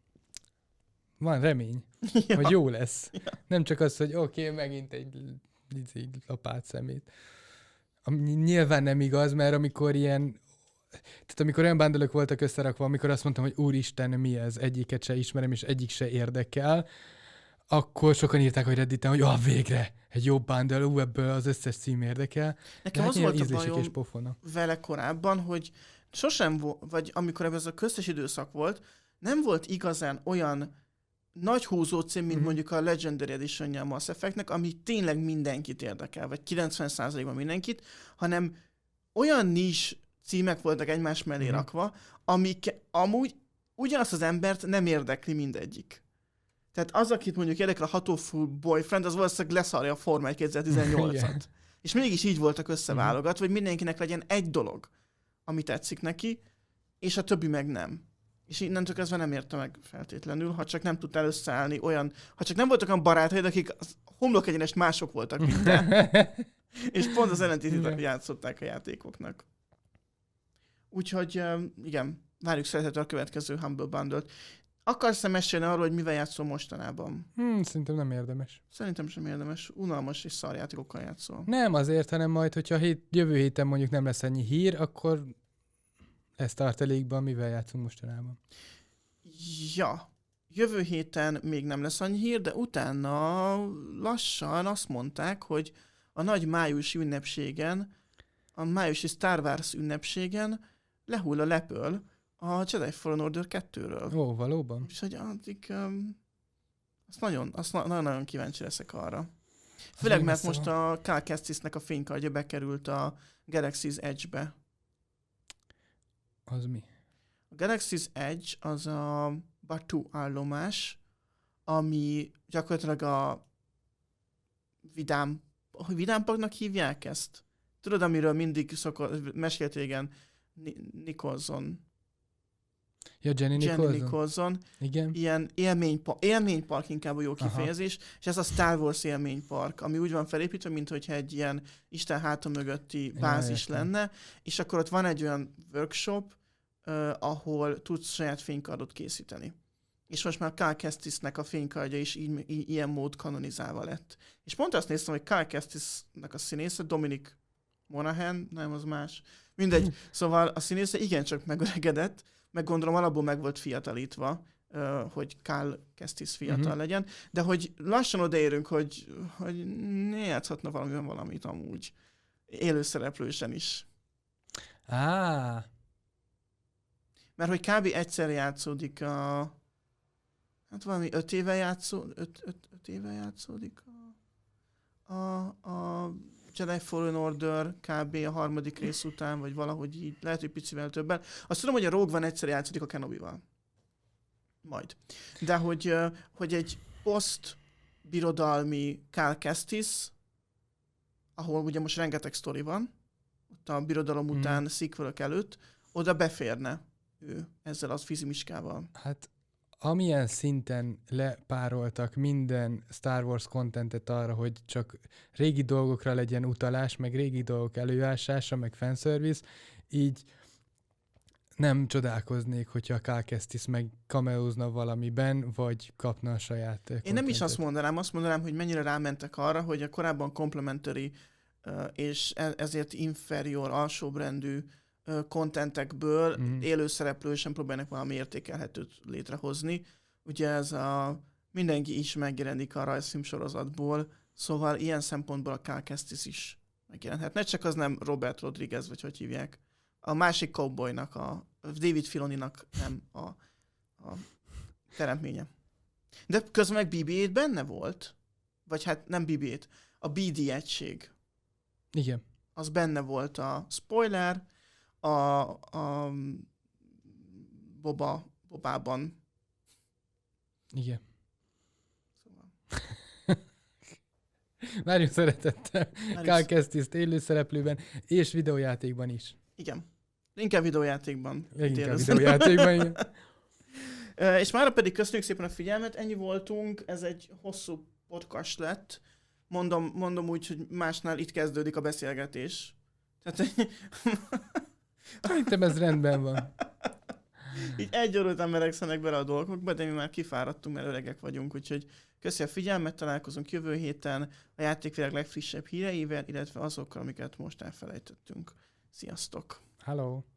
van remény, ja. hogy jó lesz. Ja. Nem csak az, hogy oké, okay, megint egy, egy lapát szemét. Nyilván nem igaz, mert amikor ilyen, tehát amikor olyan bundle-ök voltak összerakva, amikor azt mondtam, hogy úristen, mi ez, egyiket se ismerem, és egyik se érdekel, akkor sokan írták, hogy Redditen, hogy ah, végre, egy jobb bundle, ú, ebből az összes cím érdekel. Nekem hát az volt a bajom vele korábban, hogy sosem volt, vagy amikor ez a köztes időszak volt, nem volt igazán olyan nagy húzó cím, mint mm-hmm. mondjuk a Legendary Edition-je a Mass Effect-nek, ami tényleg mindenkit érdekel, vagy kilencven százalékban mindenkit, hanem olyan nis címek voltak egymás mellé mm-hmm. rakva, amik amúgy ugyanazt az embert nem érdekli mindegyik. Tehát az, akit mondjuk érdekel a Hatoful Boyfriend, az valószínűleg leszarja a Forma egy kétezer-tizennyolcat. És mégis így voltak összeválogatva, mm-hmm. hogy mindenkinek legyen egy dolog, ami tetszik neki, és a többi meg nem. És innentől kezdve nem érte meg feltétlenül, ha csak nem tudtál összeállni olyan, ha csak nem voltak olyan barátaid, akik homlok egyenest mások voltak, mint te. És pont az ellentétét játszották a játékoknak. Úgyhogy igen, várjuk szeretettel a következő Humble Bundle-t. Akarsz-e mesélni arról, hogy mivel játszol mostanában? Hmm, szerintem nem érdemes. Szerintem sem érdemes. Unalmas és szarjátékokkal játszol. Nem azért, hanem majd, hogyha hét, jövő héten mondjuk nem lesz ennyi hír, akkor ez tartalékban mivel játszunk mostanában? Ja, jövő héten még nem lesz annyi hír, de utána lassan azt mondták, hogy a nagy májusi ünnepségen, a májusi Star Wars ünnepségen lehull a lepöl a Jedi Fallen Order kettőről. Ó, valóban? És hogy addig um, azt nagyon, azt na- nagyon kíváncsi leszek arra. Főleg, mert most a Cal Kestisnek a fénykardja bekerült a Galaxy's Edge-be. Az mi? A Galaxy's Edge az a Batuu állomás, ami gyakorlatilag a vidám, hogy vidámparknak hívják ezt? Tudod, amiről mindig szokott, mesélt régen Nicholson. Ja, Jenny Nicholson. Jenny Nicholson. Igen. Ilyen élménypark, élménypark inkább a jó kifejezés, aha. És ez a Star Wars élménypark, ami úgy van felépítve, mint hogyha egy ilyen Isten háta mögötti bázis ja, lenne, és akkor ott van egy olyan workshop, uh, ahol tudsz saját fénykardot készíteni. És most már Cal Kestisnek a fénykardja is így, így, ilyen mód kanonizálva lett. És pont azt néztem, hogy Cal Kestisnek a színésze, Dominic Monaghan, nem az más, mindegy. Szóval a színésze igencsak megöregedett, meg gondolom alapból meg volt fiatalítva, uh, hogy Cal Kestis fiatal uh-huh. legyen, de hogy lassan odaérünk, hogy, hogy ne játszhatna valamiben valamit amúgy. Élőszereplősen is. Ah. Mert hogy kb. Egyszer játszódik a... Hát valami öt éve játszó, öt, öt, öt éve játszódik a, a, a Jedi Fallen Order kb. A harmadik rész után, vagy valahogy így, lehet, hogy picivel többen. Azt tudom, hogy a Rogue One egyszer játszódik a Kenobival. Majd. De hogy, hogy egy post-birodalmi Cal Kestis, ahol ugye most rengeteg sztori van, ott a birodalom hmm. után, sequelök előtt, oda beférne ő ezzel az fizimiskával. Hát amilyen szinten lepároltak minden Star Wars contentet arra, hogy csak régi dolgokra legyen utalás, meg régi dolgok előásása, meg fanservice, így nem csodálkoznék, hogyha a Cal Kestis meg cameózna valamiben, vagy kapna a saját contentet. Én nem is azt mondanám, azt mondanám, hogy mennyire rámentek arra, hogy a korábban complementary uh, és ezért inferior, alsóbrendű uh, contentekből mm. élő szereplősen próbálnak valami értékelhetőt létrehozni. Ugye ez a mindenki is megjelenik a rajzfilm sorozatból, szóval ilyen szempontból a Cal Kestis is megjelenhet. Ne csak az nem Robert Rodriguez, vagy hogy hívják. A másik cowboynak, a David Filoninak nem a, a teremtménye. De közben meg bé bé eight benne volt. Vagy hát nem bé bé eight, a bé dé egység. Igen. Az benne volt a spoiler, a, a Boba, Bobában. Igen. Szóval. Várjunk szeretettel. Cal Kestis élő szereplőben és videójátékban is. Igen. Inkább videójátékban. Inkább videójátékban. És mára pedig köszönjük szépen a figyelmet, ennyi voltunk, ez egy hosszú podcast lett. Mondom, mondom úgy, hogy másnál itt kezdődik a beszélgetés. Tehát... Szerintem ez rendben van. Így egy óra után melegszenek bele a dolgokba, de mi már kifáradtunk, mert öregek vagyunk, úgyhogy köszi a figyelmet, találkozunk jövő héten a játékvilág legfrissebb híreivel, illetve azokkal, amiket most elfelejtettünk. Sziasztok! Hello!